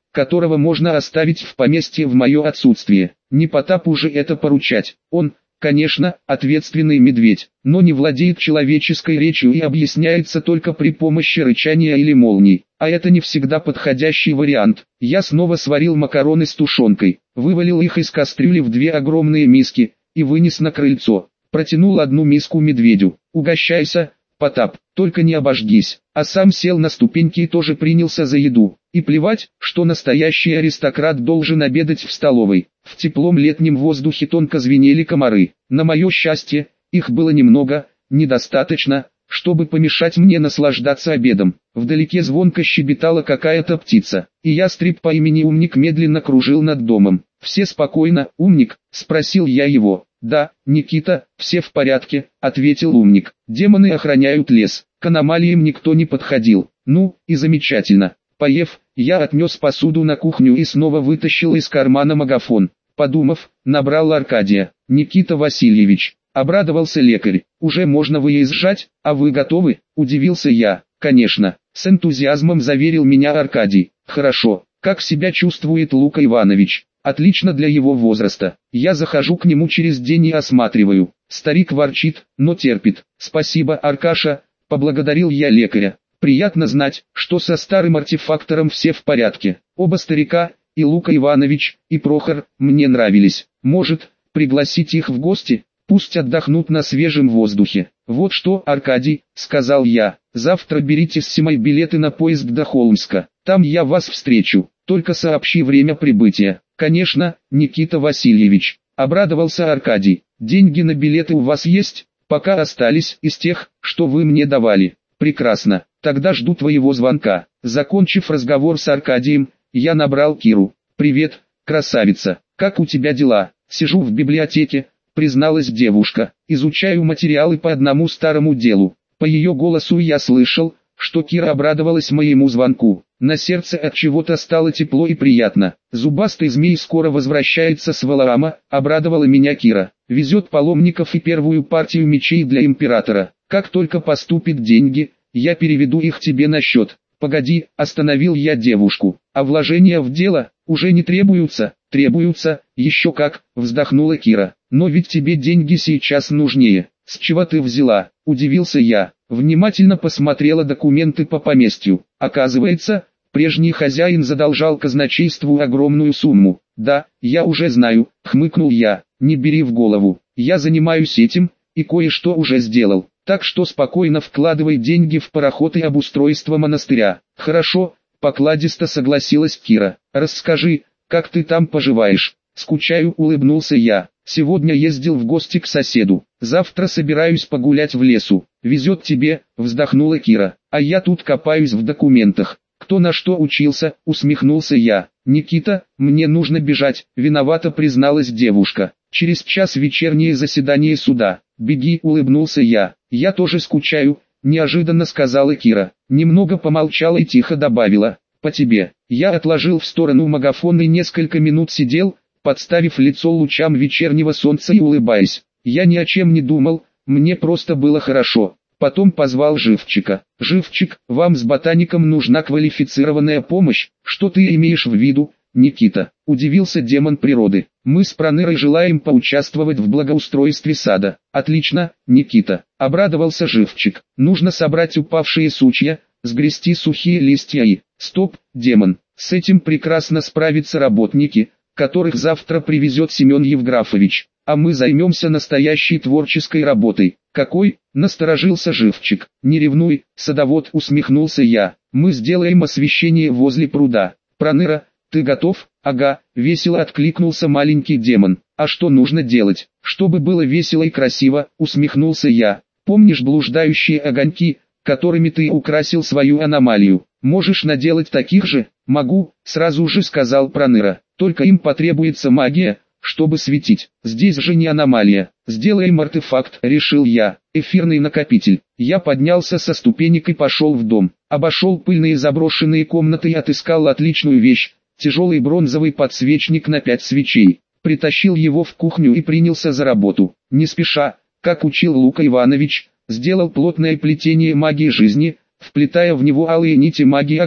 Speaker 1: которого можно оставить в поместье в мое отсутствие. Не Потапу же это поручать. Он, конечно, ответственный медведь, но не владеет человеческой речью и объясняется только при помощи рычания или молний. А это не всегда подходящий вариант. Я снова сварил макароны с тушенкой, вывалил их из кастрюли в две огромные миски и вынес на крыльцо. Протянул одну миску медведю. «Угощайся, Потап, только не обожгись», а сам сел на ступеньки и тоже принялся за еду. И плевать, что настоящий аристократ должен обедать в столовой. В теплом летнем воздухе тонко звенели комары. На мое счастье, их было немного, недостаточно, чтобы помешать мне наслаждаться обедом. Вдалеке звонко щебетала какая-то птица, и ястреб по имени Умник медленно кружил над домом. «Все спокойно, Умник?» – спросил я его. «Да, Никита, все в порядке», — ответил Умник. «Демоны охраняют лес, к аномалиям никто не подходил». «Ну, и замечательно». Поев, я отнес посуду на кухню и снова вытащил из кармана магафон. Подумав, набрал Аркадия. «Никита Васильевич», — обрадовался лекарь, — «уже можно выезжать, а вы готовы?» — удивился я. «Конечно», — с энтузиазмом заверил меня Аркадий. «Хорошо, как себя чувствует Лука Иванович?» «Отлично для его возраста. Я захожу к нему через день и осматриваю. Старик ворчит, но терпит». «Спасибо, Аркаша», — поблагодарил я лекаря. «Приятно знать, что со старым артефактором все в порядке. Оба старика, и Лука Иванович, и Прохор, мне нравились. Может, пригласить их в гости? Пусть отдохнут на свежем воздухе». «Вот что, Аркадий», — сказал я, — «завтра берите с Симой билеты на поезд до Холмска. Там я вас встречу. Только сообщи время прибытия». «Конечно, Никита Васильевич», — обрадовался Аркадий. «Деньги на билеты у вас есть?» «Пока остались из тех, что вы мне давали». «Прекрасно, тогда жду твоего звонка». Закончив разговор с Аркадием, я набрал Киру. «Привет, красавица, как у тебя дела?» «Сижу в библиотеке», — призналась девушка, — «изучаю материалы по одному старому делу». По ее голосу я слышал, что Кира обрадовалась моему звонку. На сердце от чего-то стало тепло и приятно. «Зубастый змей скоро возвращается с Валаама», — обрадовала меня Кира. «Везет паломников и первую партию мечей для императора. Как только поступят деньги, я переведу их тебе на счет». «Погоди», — остановил я девушку. «А вложения в дело уже не требуются?» «Требуются, еще как», — вздохнула Кира. «Но ведь тебе деньги сейчас нужнее». «С чего ты взяла?» — удивился я. Внимательно посмотрела документы по поместью. Оказывается, прежний хозяин задолжал казначейству огромную сумму. «Да, я уже знаю», — хмыкнул я. «Не бери в голову. Я занимаюсь этим, и кое-что уже сделал. Так что спокойно вкладывай деньги в пароход и обустройство монастыря». «Хорошо», — покладисто согласилась Кира. «Расскажи, как ты там поживаешь?» «Скучаю», — улыбнулся я. «Сегодня ездил в гости к соседу. Завтра собираюсь погулять в лесу». «Везет тебе», — вздохнула Кира. «А я тут копаюсь в документах». «Кто на что учился?» — усмехнулся я. «Никита, мне нужно бежать», — виновато призналась девушка. «Через час вечернее заседание суда». «Беги», — улыбнулся я. «Я тоже скучаю», — неожиданно сказала Кира. Немного помолчала и тихо добавила. «По тебе». Я отложил в сторону магафон и несколько минут сидел, подставив лицо лучам вечернего солнца и улыбаясь. Я ни о чем не думал, мне просто было хорошо. Потом позвал Живчика. «Живчик, вам с ботаником нужна квалифицированная помощь. Что ты имеешь в виду, Никита?» — удивился демон природы. «Мы с Пронырой желаем поучаствовать в благоустройстве сада». «Отлично, Никита», — обрадовался Живчик. «Нужно собрать упавшие сучья, сгрести сухие листья и...» «Стоп, демон, с этим прекрасно справятся работники, которых завтра привезет Семен Евграфович, а мы займемся настоящей творческой работой». «Какой?» — насторожился Живчик. «Не ревнуй, садовод», — усмехнулся я. «Мы сделаем освещение возле пруда». «Проныра, ты готов?» «Ага», — весело откликнулся маленький демон. «А что нужно делать, чтобы было весело и красиво?» — усмехнулся я. «Помнишь блуждающие огоньки, которыми ты украсил свою аномалию? Можешь наделать таких же?» «Могу», — сразу же сказал Проныра. «Только им потребуется магия, чтобы светить. Здесь же не аномалия. Сделаем артефакт», — решил я. «Эфирный накопитель». Я поднялся со ступенек и пошел в дом. Обошел пыльные заброшенные комнаты и отыскал отличную вещь. Тяжелый бронзовый подсвечник на пять свечей. Притащил его в кухню и принялся за работу. Не спеша, как учил Лука Иванович, сделал плотное плетение магии жизни, вплетая в него алые нити магии огня.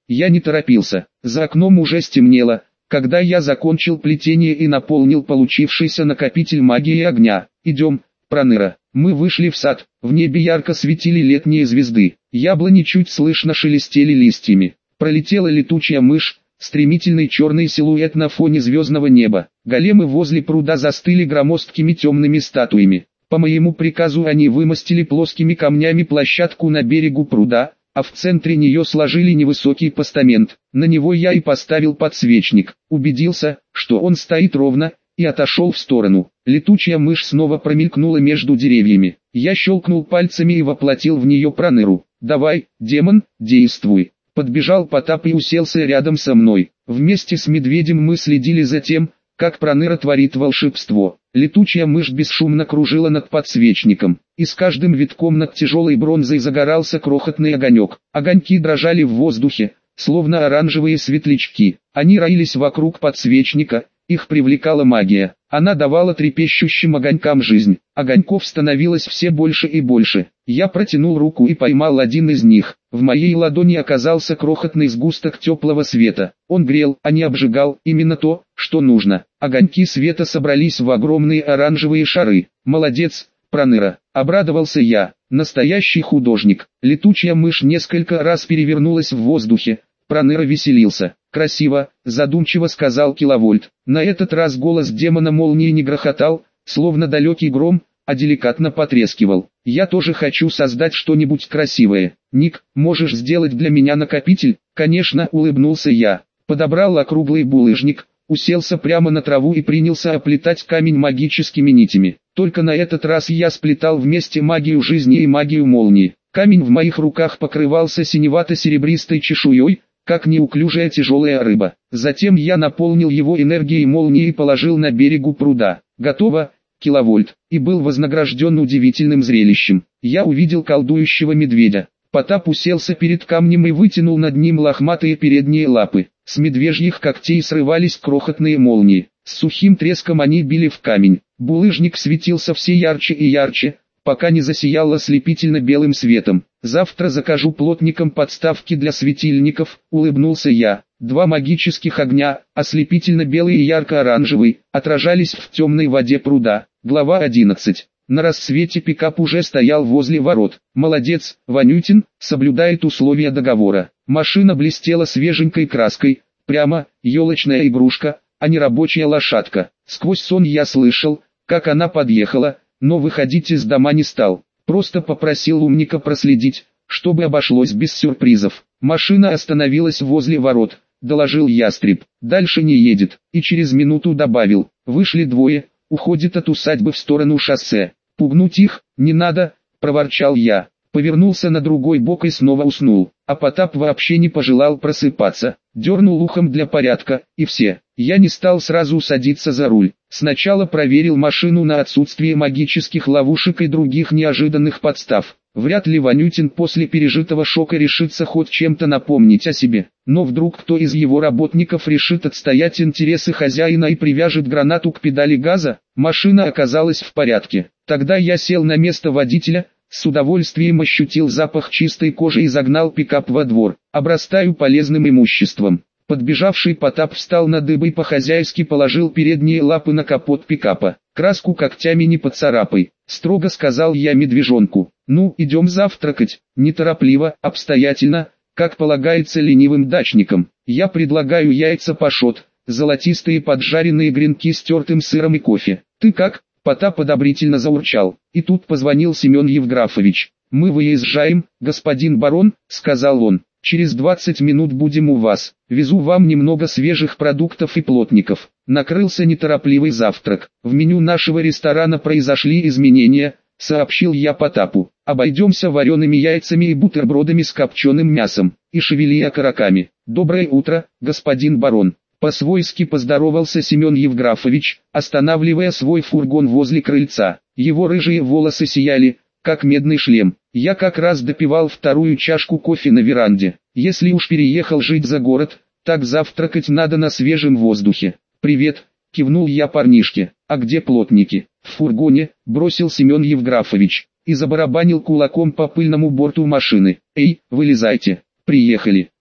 Speaker 1: Я не торопился. За окном уже стемнело, когда я закончил плетение и наполнил получившийся накопитель магии огня. «Идем, Проныра». Мы вышли в сад, в небе ярко светили летние звезды, яблони чуть слышно шелестели листьями. Пролетела летучая мышь, стремительный черный силуэт на фоне звездного неба. Големы возле пруда застыли громоздкими темными статуями. По моему приказу они вымостили плоскими камнями площадку на берегу пруда, а в центре нее сложили невысокий постамент. На него я и поставил подсвечник, убедился, что он стоит ровно, и отошел в сторону. Летучая мышь снова промелькнула между деревьями. Я щелкнул пальцами и воплотил в нее Проныру. «Давай, демон, действуй». Подбежал Потап и уселся рядом со мной. Вместе с медведем мы следили за тем, как Проныра творит волшебство. Летучая мышь бесшумно кружила над подсвечником, и с каждым витком над тяжелой бронзой загорался крохотный огонек. Огоньки дрожали в воздухе, словно оранжевые светлячки. Они роились вокруг подсвечника, их привлекала магия. Она давала трепещущим огонькам жизнь. Огоньков становилось все больше и больше. Я протянул руку и поймал один из них. В моей ладони оказался крохотный сгусток теплого света. Он грел, а не обжигал, именно то, что нужно. Огоньки света собрались в огромные оранжевые шары. «Молодец, Проныра», — обрадовался я. «Настоящий художник». Летучая мышь несколько раз перевернулась в воздухе. Проныра веселился. «Красиво», — задумчиво сказал Киловольт. На этот раз голос демона молнии не грохотал, словно далекий гром, а деликатно потрескивал. «Я тоже хочу создать что-нибудь красивое. Ник, можешь сделать для меня накопитель?» «Конечно», — улыбнулся я. Подобрал округлый булыжник, уселся прямо на траву и принялся оплетать камень магическими нитями. Только на этот раз я сплетал вместе магию жизни и магию молнии. Камень в моих руках покрывался синевато-серебристой чешуей, как неуклюжая тяжелая рыба. Затем я наполнил его энергией молнии и положил на берегу пруда. «Готово, Киловольт», и был вознагражден удивительным зрелищем. Я увидел колдующего медведя. Потап уселся перед камнем и вытянул над ним лохматые передние лапы. С медвежьих когтей срывались крохотные молнии. С сухим треском они били в камень. Булыжник светился все ярче и ярче, пока не засиял ослепительно белым светом. «Завтра закажу плотникам подставки для светильников», — улыбнулся я. Два магических огня, ослепительно белый и ярко-оранжевый, отражались в темной воде пруда. Глава одиннадцать. На рассвете пикап уже стоял возле ворот. «Молодец, Ванютин, соблюдает условия договора». Машина блестела свеженькой краской, прямо, елочная игрушка, а не рабочая лошадка. Сквозь сон я слышал, как она подъехала, но выходить из дома не стал. Просто попросил умника проследить, чтобы обошлось без сюрпризов. Машина остановилась возле ворот, доложил ястреб. Дальше не едет, и через минуту добавил. Вышли двое, уходит от усадьбы в сторону шоссе. Пугнуть их не надо, проворчал я. Повернулся на другой бок и снова уснул. А Потап вообще не пожелал просыпаться. Дернул ухом для порядка, и все. Я не стал сразу садиться за руль. Сначала проверил машину на отсутствие магических ловушек и других неожиданных подстав. Вряд ли Ванютин после пережитого шока решится хоть чем-то напомнить о себе. Но вдруг кто из его работников решит отстоять интересы хозяина и привяжет гранату к педали газа? Машина оказалась в порядке. Тогда я сел на место водителя, с удовольствием ощутил запах чистой кожи и загнал пикап во двор. Обрастаю полезным имуществом. Подбежавший Потап встал на дыбы и по-хозяйски положил передние лапы на капот пикапа. «Краску когтями не поцарапай», — строго сказал я медвежонку. «Ну, идем завтракать». Неторопливо, обстоятельно, как полагается ленивым дачникам. Я предлагаю яйца пашот, золотистые поджаренные гренки с тертым сыром и кофе. «Ты как?» — Потап одобрительно заурчал. И тут позвонил Семен Евграфович. «Мы выезжаем, господин барон», — сказал он. «Через двадцать минут будем у вас. Везу вам немного свежих продуктов и плотников». Накрылся неторопливый завтрак. В меню нашего ресторана произошли изменения, сообщил я Потапу. Обойдемся вареными яйцами и бутербродами с копченым мясом, и шевели окороками. «Доброе утро, господин барон». По-свойски поздоровался Семен Евграфович, останавливая свой фургон возле крыльца. Его рыжие волосы сияли, как медный шлем. Я как раз допивал вторую чашку кофе на веранде. Если уж переехал жить за город, так завтракать надо на свежем воздухе. «Привет», — кивнул я парнишке. «А где плотники?» «В фургоне», — бросил Семен Евграфович, и забарабанил кулаком по пыльному борту машины. «Эй, вылезайте, приехали».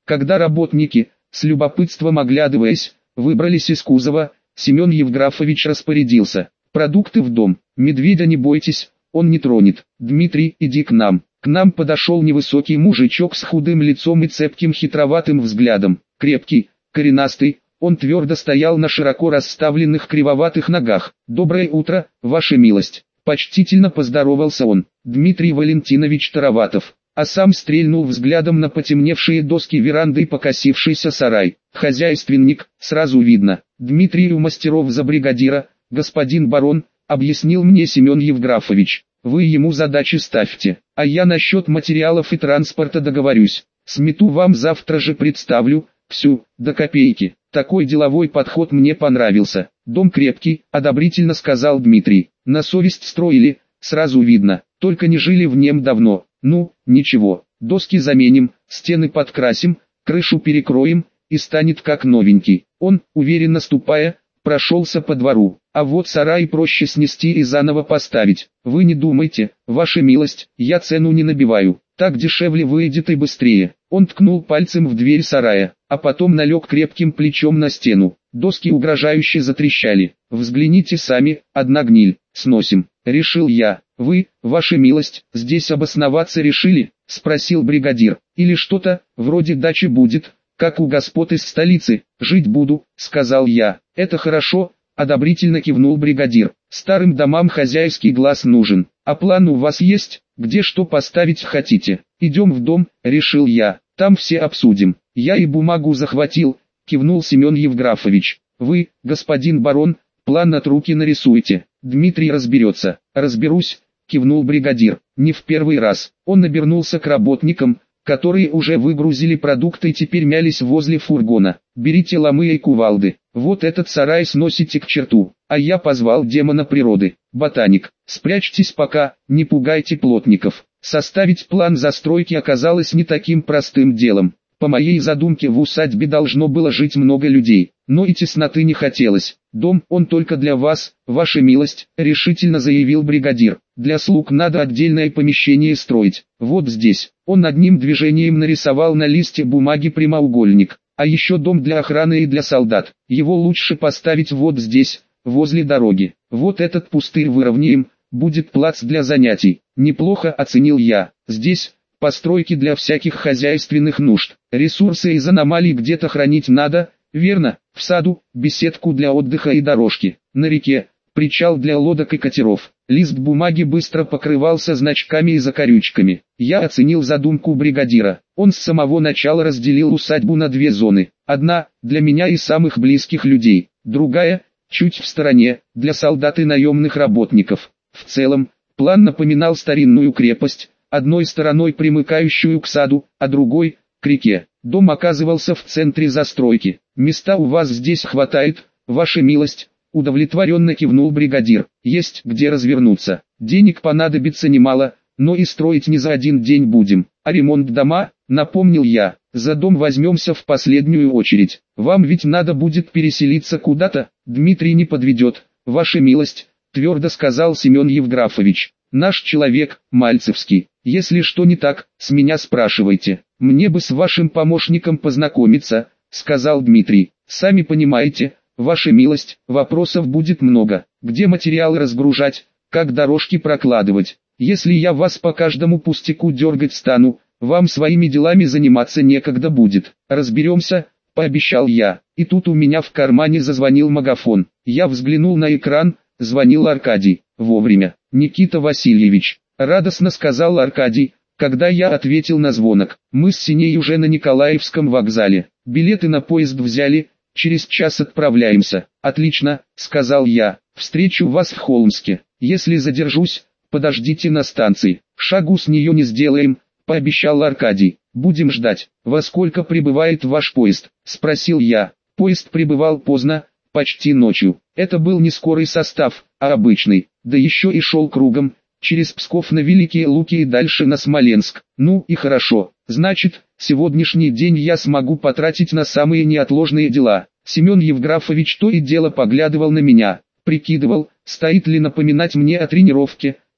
Speaker 1: Когда работники, с любопытством оглядываясь, выбрались из кузова, Семен Евграфович распорядился: продукты в дом, медведя не бойтесь, он не тронет. Дмитрий, иди к нам. К нам подошел невысокий мужичок с худым лицом и цепким хитроватым взглядом, крепкий, коренастый. Он твердо стоял на широко расставленных кривоватых ногах. «Доброе утро, ваша милость!» Почтительно поздоровался он. Дмитрий Валентинович Тароватов, а сам стрельнул взглядом на потемневшие доски веранды и покосившийся сарай. Хозяйственник, сразу видно. Дмитрий у мастеров за бригадира, господин барон, объяснил мне Семен Евграфович. Вы ему задачи ставьте, а я насчет материалов и транспорта договорюсь. Смету вам завтра же представлю, всю, до копейки. Такой деловой подход мне понравился. Дом крепкий, одобрительно сказал Дмитрий. На совесть строили, сразу видно, только не жили в нем давно. Ну, ничего, доски заменим, стены подкрасим, крышу перекроем, и станет как новенький. Он, уверенно ступая, прошелся по двору. А вот сарай проще снести и заново поставить. Вы не думайте, ваша милость, я цену не набиваю. Так дешевле выйдет и быстрее. Он ткнул пальцем в дверь сарая, а потом налег крепким плечом на стену. Доски угрожающе затрещали. Взгляните сами, одна гниль, сносим. Решил я. Вы, ваша милость, здесь обосноваться решили? Спросил бригадир. Или что-то, вроде дачи будет, как у господ из столицы. Жить буду, сказал я. Это хорошо, одобрительно кивнул бригадир. Старым домам хозяйский глаз нужен. А план у вас есть? Где что поставить хотите? Идем в дом, решил я. Там все обсудим. Я и бумагу захватил, кивнул Семен Евграфович. Вы, господин барон, план от руки нарисуйте. Дмитрий разберется. Разберусь, кивнул бригадир. Не в первый раз. Он обернулся к работникам, которые уже выгрузили продукты и теперь мялись возле фургона. Берите ломы и кувалды. Вот этот сарай сносите к черту. А я позвал демона природы. Ботаник, спрячьтесь пока, не пугайте плотников. Составить план застройки оказалось не таким простым делом. По моей задумке в усадьбе должно было жить много людей, но и тесноты не хотелось. Дом он только для вас, ваша милость, решительно заявил бригадир. Для слуг надо отдельное помещение строить. Вот здесь. Он одним движением нарисовал на листе бумаги прямоугольник. А еще дом для охраны и для солдат. Его лучше поставить вот здесь, возле дороги. Вот этот пустырь выровняем, будет плац для занятий. Неплохо оценил я. Здесь постройки для всяких хозяйственных нужд. Ресурсы из аномалий где-то хранить надо, верно? В саду, беседку для отдыха и дорожки. На реке, причал для лодок и катеров. Лист бумаги быстро покрывался значками и закорючками. Я оценил задумку бригадира. Он с самого начала разделил усадьбу на две зоны. Одна, для меня и самых близких людей. Другая, чуть в стороне, для солдат и наемных работников. В целом, план напоминал старинную крепость, одной стороной примыкающую к саду, а другой – к реке. Дом оказывался в центре застройки. Места у вас здесь хватает, ваша милость, удовлетворенно кивнул бригадир. Есть где развернуться. Денег понадобится немало, но и строить не за один день будем. А ремонт дома, напомнил я, за дом возьмемся в последнюю очередь. Вам ведь надо будет переселиться куда-то, Дмитрий не подведет, ваша милость, твердо сказал Семен Евграфович. Наш человек, Мальцевский. Если что не так, с меня спрашивайте. Мне бы с вашим помощником познакомиться, сказал Дмитрий. Сами понимаете, ваша милость, вопросов будет много. Где материалы разгружать, как дорожки прокладывать. Если я вас по каждому пустяку дергать стану, вам своими делами заниматься некогда будет. Разберемся, пообещал я. И тут у меня в кармане зазвонил магафон. Я взглянул на экран, звонил Аркадий. Вовремя. Никита Васильевич, радостно сказал Аркадий, когда я ответил на звонок. Мы с Синей уже на Николаевском вокзале. Билеты на поезд взяли, через час отправляемся. Отлично, сказал я. Встречу вас в Холмске. Если задержусь, подождите на станции. Шагу с нее не сделаем, пообещал Аркадий. Будем ждать. Во сколько прибывает ваш поезд? Спросил я. Поезд прибывал поздно, почти ночью. Это был не скорый состав, а обычный. Да еще и шел кругом, через Псков на Великие Луки и дальше на Смоленск. Ну и хорошо, значит, сегодняшний день я смогу потратить на самые неотложные дела. Семен Евграфович то и дело поглядывал на меня, прикидывал, стоит ли напоминать мне о тренировке,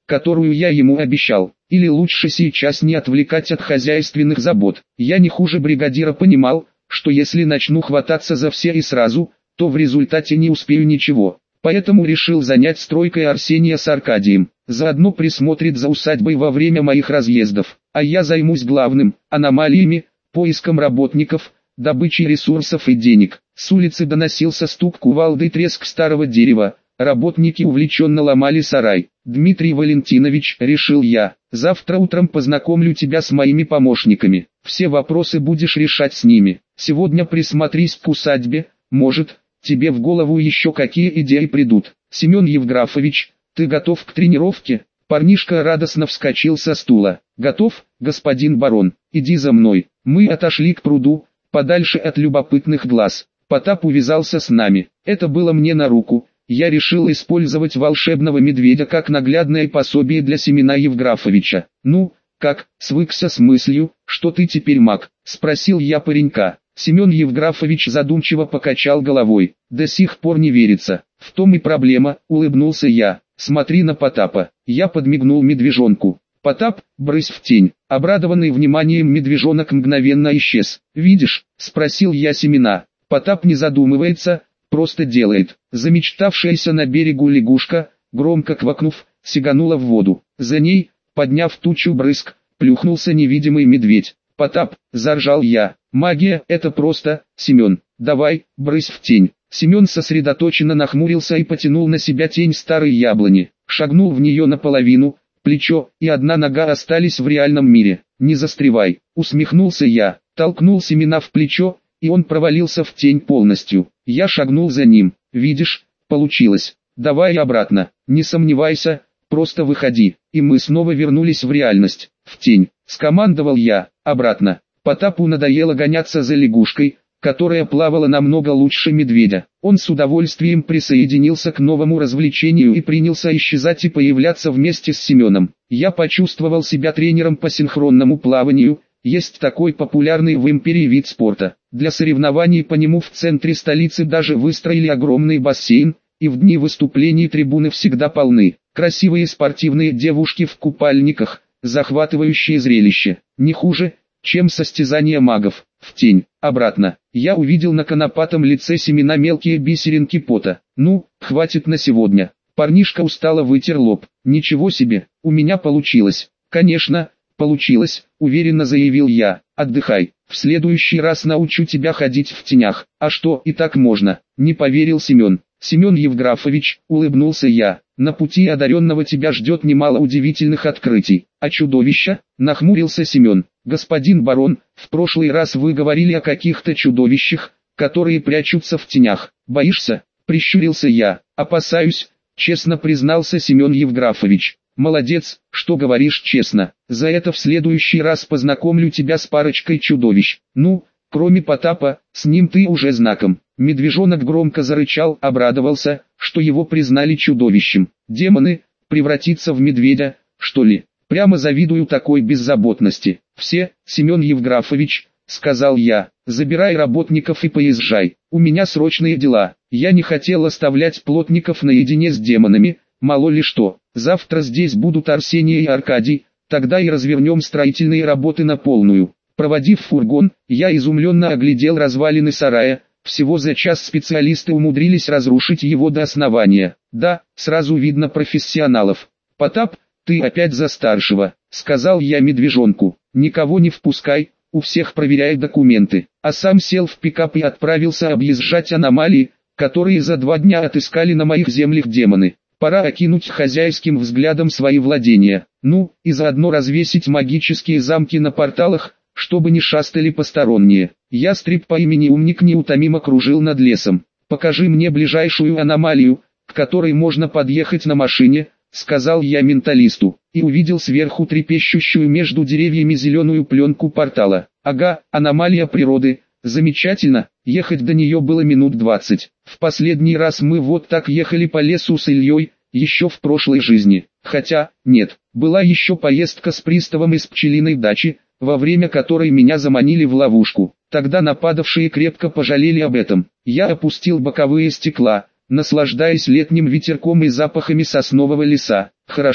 Speaker 1: которую я ему обещал. Или лучше сейчас не отвлекать от хозяйственных забот. Я не хуже бригадира понимал, что если начну хвататься за все и сразу, то в результате не успею ничего. Поэтому решил занять стройкой Арсения с Аркадием. Заодно присмотрит за усадьбой во время моих разъездов. А я займусь главным – аномалиями, поиском работников, добычей ресурсов и денег. С улицы доносился стук кувалды и треск старого дерева. Работники увлеченно ломали сарай. «Дмитрий Валентинович», — решил я, — «завтра утром познакомлю тебя с моими помощниками. Все вопросы будешь решать с ними. Сегодня присмотрись к усадьбе, может, тебе в голову еще какие идеи придут. Семен Евграфович, ты готов к тренировке?» Парнишка радостно вскочил со стула. «Готов, господин барон, иди за мной». Мы отошли к пруду, подальше от любопытных глаз. Потап увязался с нами. Это было мне на руку. Я решил использовать волшебного медведя как наглядное пособие для Семена Евграфовича. «Ну, как, свыкся с мыслью, что ты теперь маг?» – спросил я паренька. Семен Евграфович задумчиво покачал головой. «До сих пор не верится. В том и проблема», – улыбнулся я. «Смотри на Потапа». Я подмигнул медвежонку. Потап, брысь в тень. Обрадованный вниманием медвежонок мгновенно исчез. «Видишь?» – спросил я Семена. Потап не задумывается, просто делает. Замечтавшаяся на берегу лягушка, громко квакнув, сиганула в воду. За ней, подняв тучу брызг, плюхнулся невидимый медведь. «Потап», — заржал я, — «магия — это просто, Семен, давай, брысь в тень». Семен сосредоточенно нахмурился и потянул на себя тень старой яблони, шагнул в нее наполовину, плечо и одна нога остались в реальном мире. «Не застревай», — усмехнулся я, толкнул Семена в плечо, и он провалился в тень полностью. Я шагнул за ним. «Видишь, получилось. Давай обратно. Не сомневайся, просто выходи». И мы снова вернулись в реальность. «В тень», — скомандовал я, — «обратно». Потапу надоело гоняться за лягушкой, которая плавала намного лучше медведя. Он с удовольствием присоединился к новому развлечению и принялся исчезать и появляться вместе с Семеном. Я почувствовал себя тренером по синхронному плаванию. Есть такой популярный в империи вид спорта. Для соревнований по нему в центре столицы даже выстроили огромный бассейн, и в дни выступлений трибуны всегда полны. Красивые спортивные девушки в купальниках, захватывающее зрелище. Не хуже, чем состязания магов. В тень, обратно. Я увидел на конопатом лице Семена мелкие бисеринки пота. «Ну, хватит на сегодня». Парнишка устало вытер лоб. «Ничего себе, у меня получилось». «Конечно, получилось», — уверенно заявил я. «Отдыхай, в следующий раз научу тебя ходить в тенях». «А что, и так можно?» — не поверил Семен. «Семен Евграфович», — улыбнулся я, — «на пути одаренного тебя ждет немало удивительных открытий». «А чудовища?» — нахмурился Семен. «Господин барон, в прошлый раз вы говорили о каких-то чудовищах, которые прячутся в тенях. Боишься?» — прищурился я. «Опасаюсь», — честно признался Семен Евграфович. «Молодец, что говоришь честно. За это в следующий раз познакомлю тебя с парочкой чудовищ. Ну, кроме Потапа, с ним ты уже знаком». Медвежонок громко зарычал, обрадовался, что его признали чудовищем. «Демоны, превратиться в медведя, что ли? Прямо завидую такой беззаботности». «Все, Семен Евграфович», — сказал я, — «забирай работников и поезжай. У меня срочные дела». Я не хотел оставлять плотников наедине с демонами, мало ли что. Завтра здесь будут Арсений и Аркадий, тогда и развернем строительные работы на полную. Проводив фургон, я изумленно оглядел развалины сарая. Всего за час специалисты умудрились разрушить его до основания. Да, сразу видно профессионалов. «Потап, ты опять за старшего», — сказал я медвежонку. «Никого не впускай, у всех проверяй документы». А сам сел в пикап и отправился объезжать аномалии, которые за два дня отыскали на моих землях демоны. Пора окинуть хозяйским взглядом свои владения. Ну, и заодно развесить магические замки на порталах, чтобы не шастали посторонние. Ястреб по имени Умник неутомимо кружил над лесом. «Покажи мне ближайшую аномалию, к которой можно подъехать на машине», — сказал я менталисту, и увидел сверху трепещущую между деревьями зеленую пленку портала. «Ага, аномалия природы. Замечательно, ехать до нее было минут двадцать. В последний раз мы вот так ехали по лесу с Ильей, еще в прошлой жизни. Хотя, нет, была еще поездка с приставом из пчелиной дачи, во время которой меня заманили в ловушку. Тогда нападавшие крепко пожалели об этом. Я опустил боковые стекла, наслаждаясь летним ветерком и запахами соснового леса. Хорошо,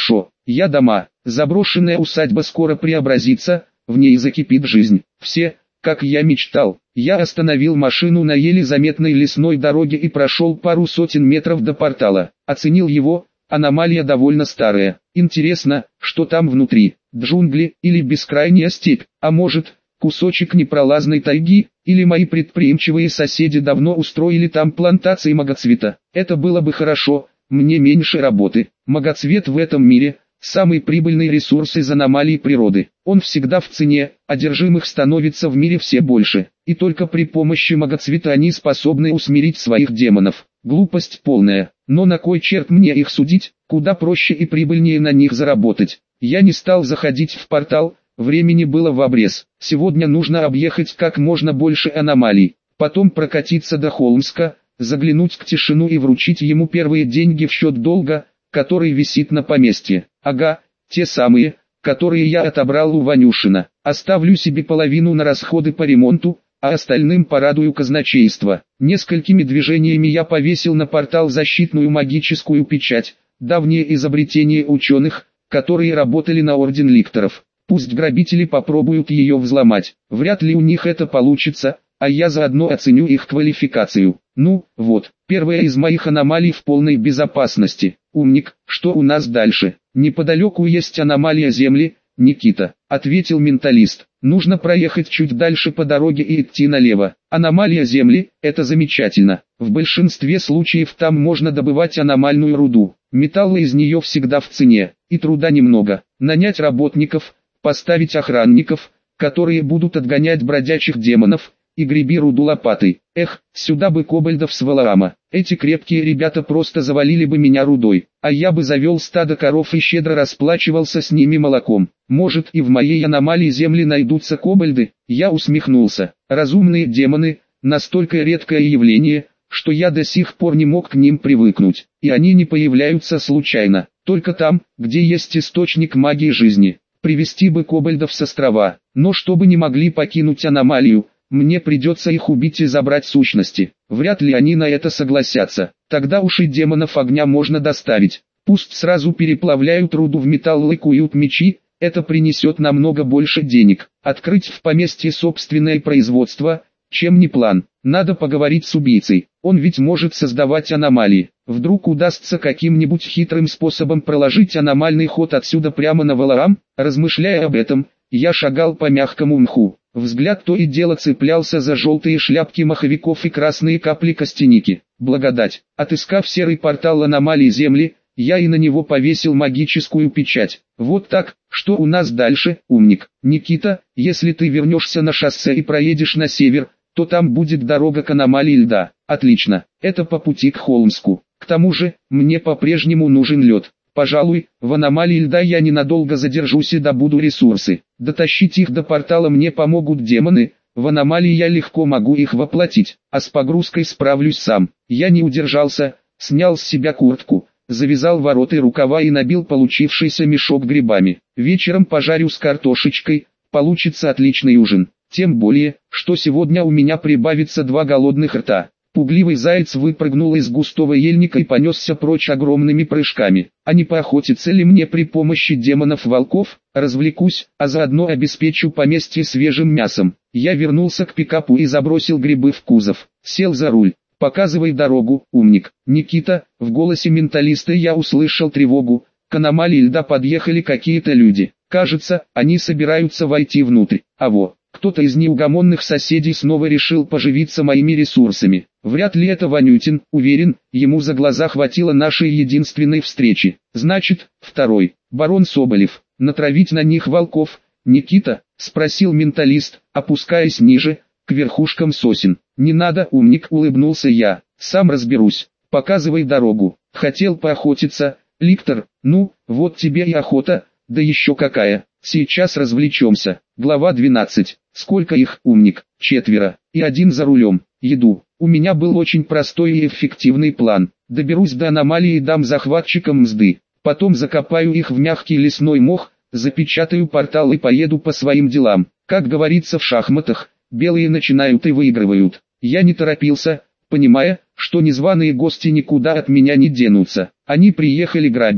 Speaker 1: Я дома, заброшенная усадьба скоро преобразится, в ней закипит жизнь. Все, как я мечтал. Я остановил машину на еле заметной лесной дороге и прошел пару сотен метров до портала. Оценил его, аномалия довольно старая. Интересно, что там внутри, джунгли или бескрайняя степь, а может, кусочек непролазной тайги, или мои предприимчивые соседи давно устроили там плантации магоцвета. Это было бы хорошо, мне меньше работы. Магоцвет в этом мире – самый прибыльный ресурс из аномалий природы. Он всегда в цене, одержимых становится в мире все больше, и только при помощи магоцвета они способны усмирить своих демонов. Глупость полная, но на кой черт мне их судить, куда проще и прибыльнее на них заработать. Я не стал заходить в портал, времени было в обрез. Сегодня нужно объехать как можно больше аномалий, потом прокатиться до Холмска, заглянуть к Тишину и вручить ему первые деньги в счет долга, который висит на поместье. Ага, те самые, которые я отобрал у Ванюшина. Оставлю себе половину на расходы по ремонту, а остальным порадую казначейство. Несколькими движениями я повесил на портал защитную магическую печать, давнее изобретение ученых, которые работали на Орден Ликторов. Пусть грабители попробуют ее взломать. Вряд ли у них это получится, а я заодно оценю их квалификацию. Ну, вот, первая из моих аномалий в полной безопасности. Умник, что у нас дальше? Неподалеку есть аномалия Земли, Никита, ответил менталист. Нужно проехать чуть дальше по дороге и идти налево. Аномалия Земли, это замечательно. В большинстве случаев там можно добывать аномальную руду. Металлы из нее всегда в цене, и труда немного. Нанять работников, поставить охранников, которые будут отгонять бродячих демонов, и греби руду лопатой. Эх, сюда бы кобальдов с Валаама. Эти крепкие ребята просто завалили бы меня рудой, а я бы завел стадо коров и щедро расплачивался с ними молоком. Может, и в моей аномалии Земли найдутся кобальды? Я усмехнулся. Разумные демоны – настолько редкое явление, что я до сих пор не мог к ним привыкнуть. И они не появляются случайно, только там, где есть источник магии жизни. Привести бы кобальдов с острова, но чтобы не могли покинуть аномалию, мне придется их убить и забрать сущности. Вряд ли они на это согласятся. Тогда уж и демонов огня можно доставить. Пусть сразу переплавляют руду в металл и куют мечи, это принесет намного больше денег. Открыть в поместье собственное производство, чем не план. Надо поговорить с убийцей. Он ведь может создавать аномалии. Вдруг удастся каким-нибудь хитрым способом проложить аномальный ход отсюда прямо на Валаам? Размышляя об этом, я шагал по мягкому мху. Взгляд то и дело цеплялся за желтые шляпки маховиков и красные капли костяники. Благодать. Отыскав серый портал аномалии Земли, я и на него повесил магическую печать. Вот так, что у нас дальше, умник? Никита, если ты вернешься на шоссе и проедешь на север, то там будет дорога к аномалии льда. Отлично, это по пути к Холмску. К тому же, мне по-прежнему нужен лед. Пожалуй, в аномалии льда я ненадолго задержусь и добуду ресурсы. Дотащить их до портала мне помогут демоны, в аномалии я легко могу их воплотить, а с погрузкой справлюсь сам. Я не удержался, снял с себя куртку, завязал ворота и рукава и набил получившийся мешок грибами. Вечером пожарю с картошечкой, получится отличный ужин. Тем более, что сегодня у меня прибавится два голодных рта. Пугливый заяц выпрыгнул из густого ельника и понесся прочь огромными прыжками. А не поохотиться ли мне при помощи демонов-волков? Развлекусь, а заодно обеспечу поместье свежим мясом. Я вернулся к пикапу и забросил грибы в кузов. Сел за руль. «Показывай дорогу, умник». «Никита», в голосе менталиста я услышал тревогу. К аномалии льда подъехали какие-то люди. Кажется, они собираются войти внутрь. А во, кто-то из неугомонных соседей снова решил поживиться моими ресурсами. Вряд ли это Ванютин, уверен, ему за глаза хватило нашей единственной встречи. Значит, второй, барон Соболев. Натравить на них волков. «Никита?» — спросил менталист, опускаясь ниже, к верхушкам сосен. «Не надо, умник», — улыбнулся я, — «сам разберусь. Показывай дорогу». Хотел поохотиться, Ликтор, ну, вот тебе и охота, да еще какая. Сейчас развлечемся. Глава двенадцать. Сколько их, умник? Четверо. И один за рулем. Еду. У меня был очень простой и эффективный план. Доберусь до аномалии и дам захватчикам мзды. Потом закопаю их в мягкий лесной мох, запечатаю портал и поеду по своим делам. Как говорится в шахматах, белые начинают и выигрывают. Я не торопился, понимая, что незваные гости никуда от меня не денутся. Они приехали грабить,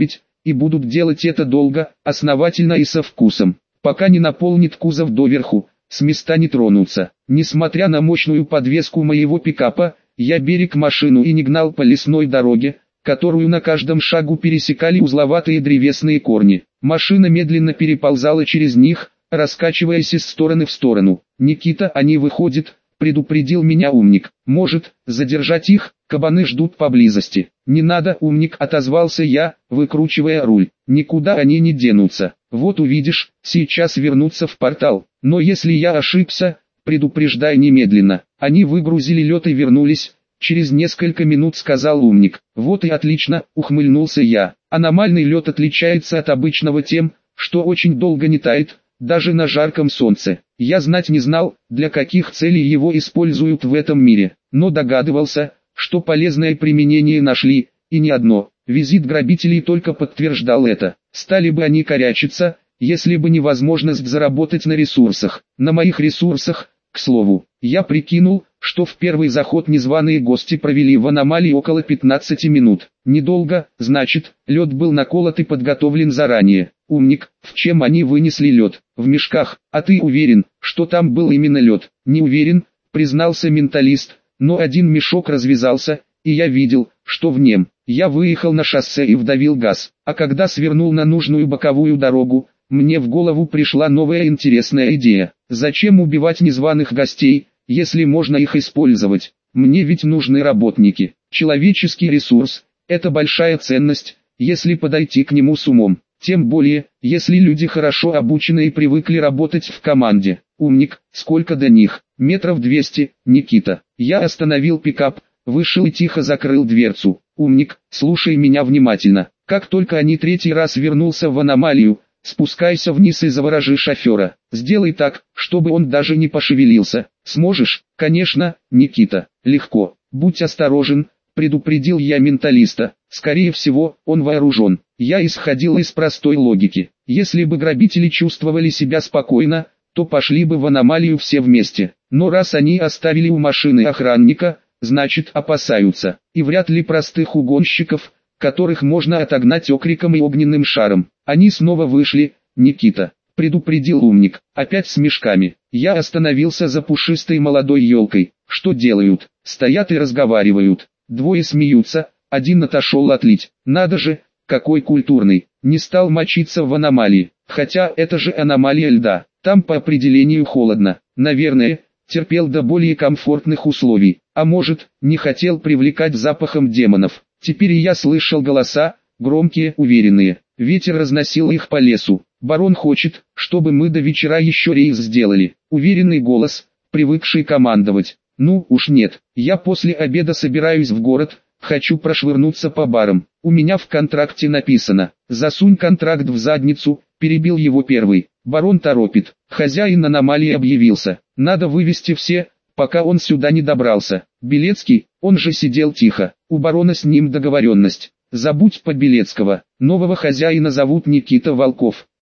Speaker 1: и будут делать это долго, основательно и со вкусом, пока не наполнит кузов доверху, с места не тронутся. Несмотря на мощную подвеску моего пикапа, я берег машину и не гнал по лесной дороге, которую на каждом шагу пересекали узловатые древесные корни. Машина медленно переползала через них, раскачиваясь из стороны в сторону. «Никита, они выходят», — предупредил меня умник. «Может, задержать их, кабаны ждут поблизости». «Не надо, умник», — отозвался я, выкручивая руль. «Никуда они не денутся. Вот увидишь, сейчас вернутся в портал. Но если я ошибся, предупреждай немедленно». Они выгрузили лед и вернулись. Через несколько минут сказал умник. «Вот и отлично», — ухмыльнулся я. «Аномальный лед отличается от обычного тем, что очень долго не тает, даже на жарком солнце. Я знать не знал, для каких целей его используют в этом мире, но догадывался, что полезное применение нашли, и не одно. Визит грабителей только подтверждал это. Стали бы они корячиться, если бы невозможность заработать на ресурсах. На моих ресурсах, к слову, я прикинул, что в первый заход незваные гости провели в аномалии около пятнадцати минут. Недолго, значит, лед был наколот и подготовлен заранее. Умник, в чем они вынесли лед? В мешках. А ты уверен, что там был именно лед? Не уверен, признался менталист, но один мешок развязался, и я видел, что в нем. Я выехал на шоссе и вдавил газ, а когда свернул на нужную боковую дорогу, мне в голову пришла новая интересная идея. Зачем убивать незваных гостей, если можно их использовать? Мне ведь нужны работники. Человеческий ресурс – это большая ценность, если подойти к нему с умом. Тем более, если люди хорошо обучены и привыкли работать в команде. Умник, сколько до них? Метров двести, Никита. Я остановил пикап, вышел и тихо закрыл дверцу. Умник, слушай меня внимательно. Как только они третий раз вернулся в аномалию, спускайся вниз и заворожи шофера. Сделай так, чтобы он даже не пошевелился. Сможешь? Конечно, Никита. Легко. Будь осторожен, предупредил я менталиста. Скорее всего, он вооружен. Я исходил из простой логики. Если бы грабители чувствовали себя спокойно, то пошли бы в аномалию все вместе. Но раз они оставили у машины охранника, значит опасаются. И вряд ли простых угонщиков, которых можно отогнать окриком и огненным шаром. Они снова вышли. Никита, предупредил умник, опять с мешками. Я остановился за пушистой молодой елкой. Что делают? Стоят и разговаривают. Двое смеются, один отошел отлить. Надо же, какой культурный. Не стал мочиться в аномалии. Хотя это же аномалия льда. Там по определению холодно. Наверное, терпел до более комфортных условий. А может, не хотел привлекать запахом демонов. Теперь я слышал голоса, громкие, уверенные. Ветер разносил их по лесу. Барон хочет, чтобы мы до вечера еще рейс сделали. Уверенный голос, привыкший командовать. Ну уж нет, я после обеда собираюсь в город, хочу прошвырнуться по барам. У меня в контракте написано. Засунь контракт в задницу, перебил его первый. Барон торопит. Хозяин аномалии объявился. Надо вывести все, пока он сюда не добрался. Белецкий, он же сидел тихо. У барона с ним договоренность. Забудь по Белецкого. Нового хозяина зовут Никита Волков.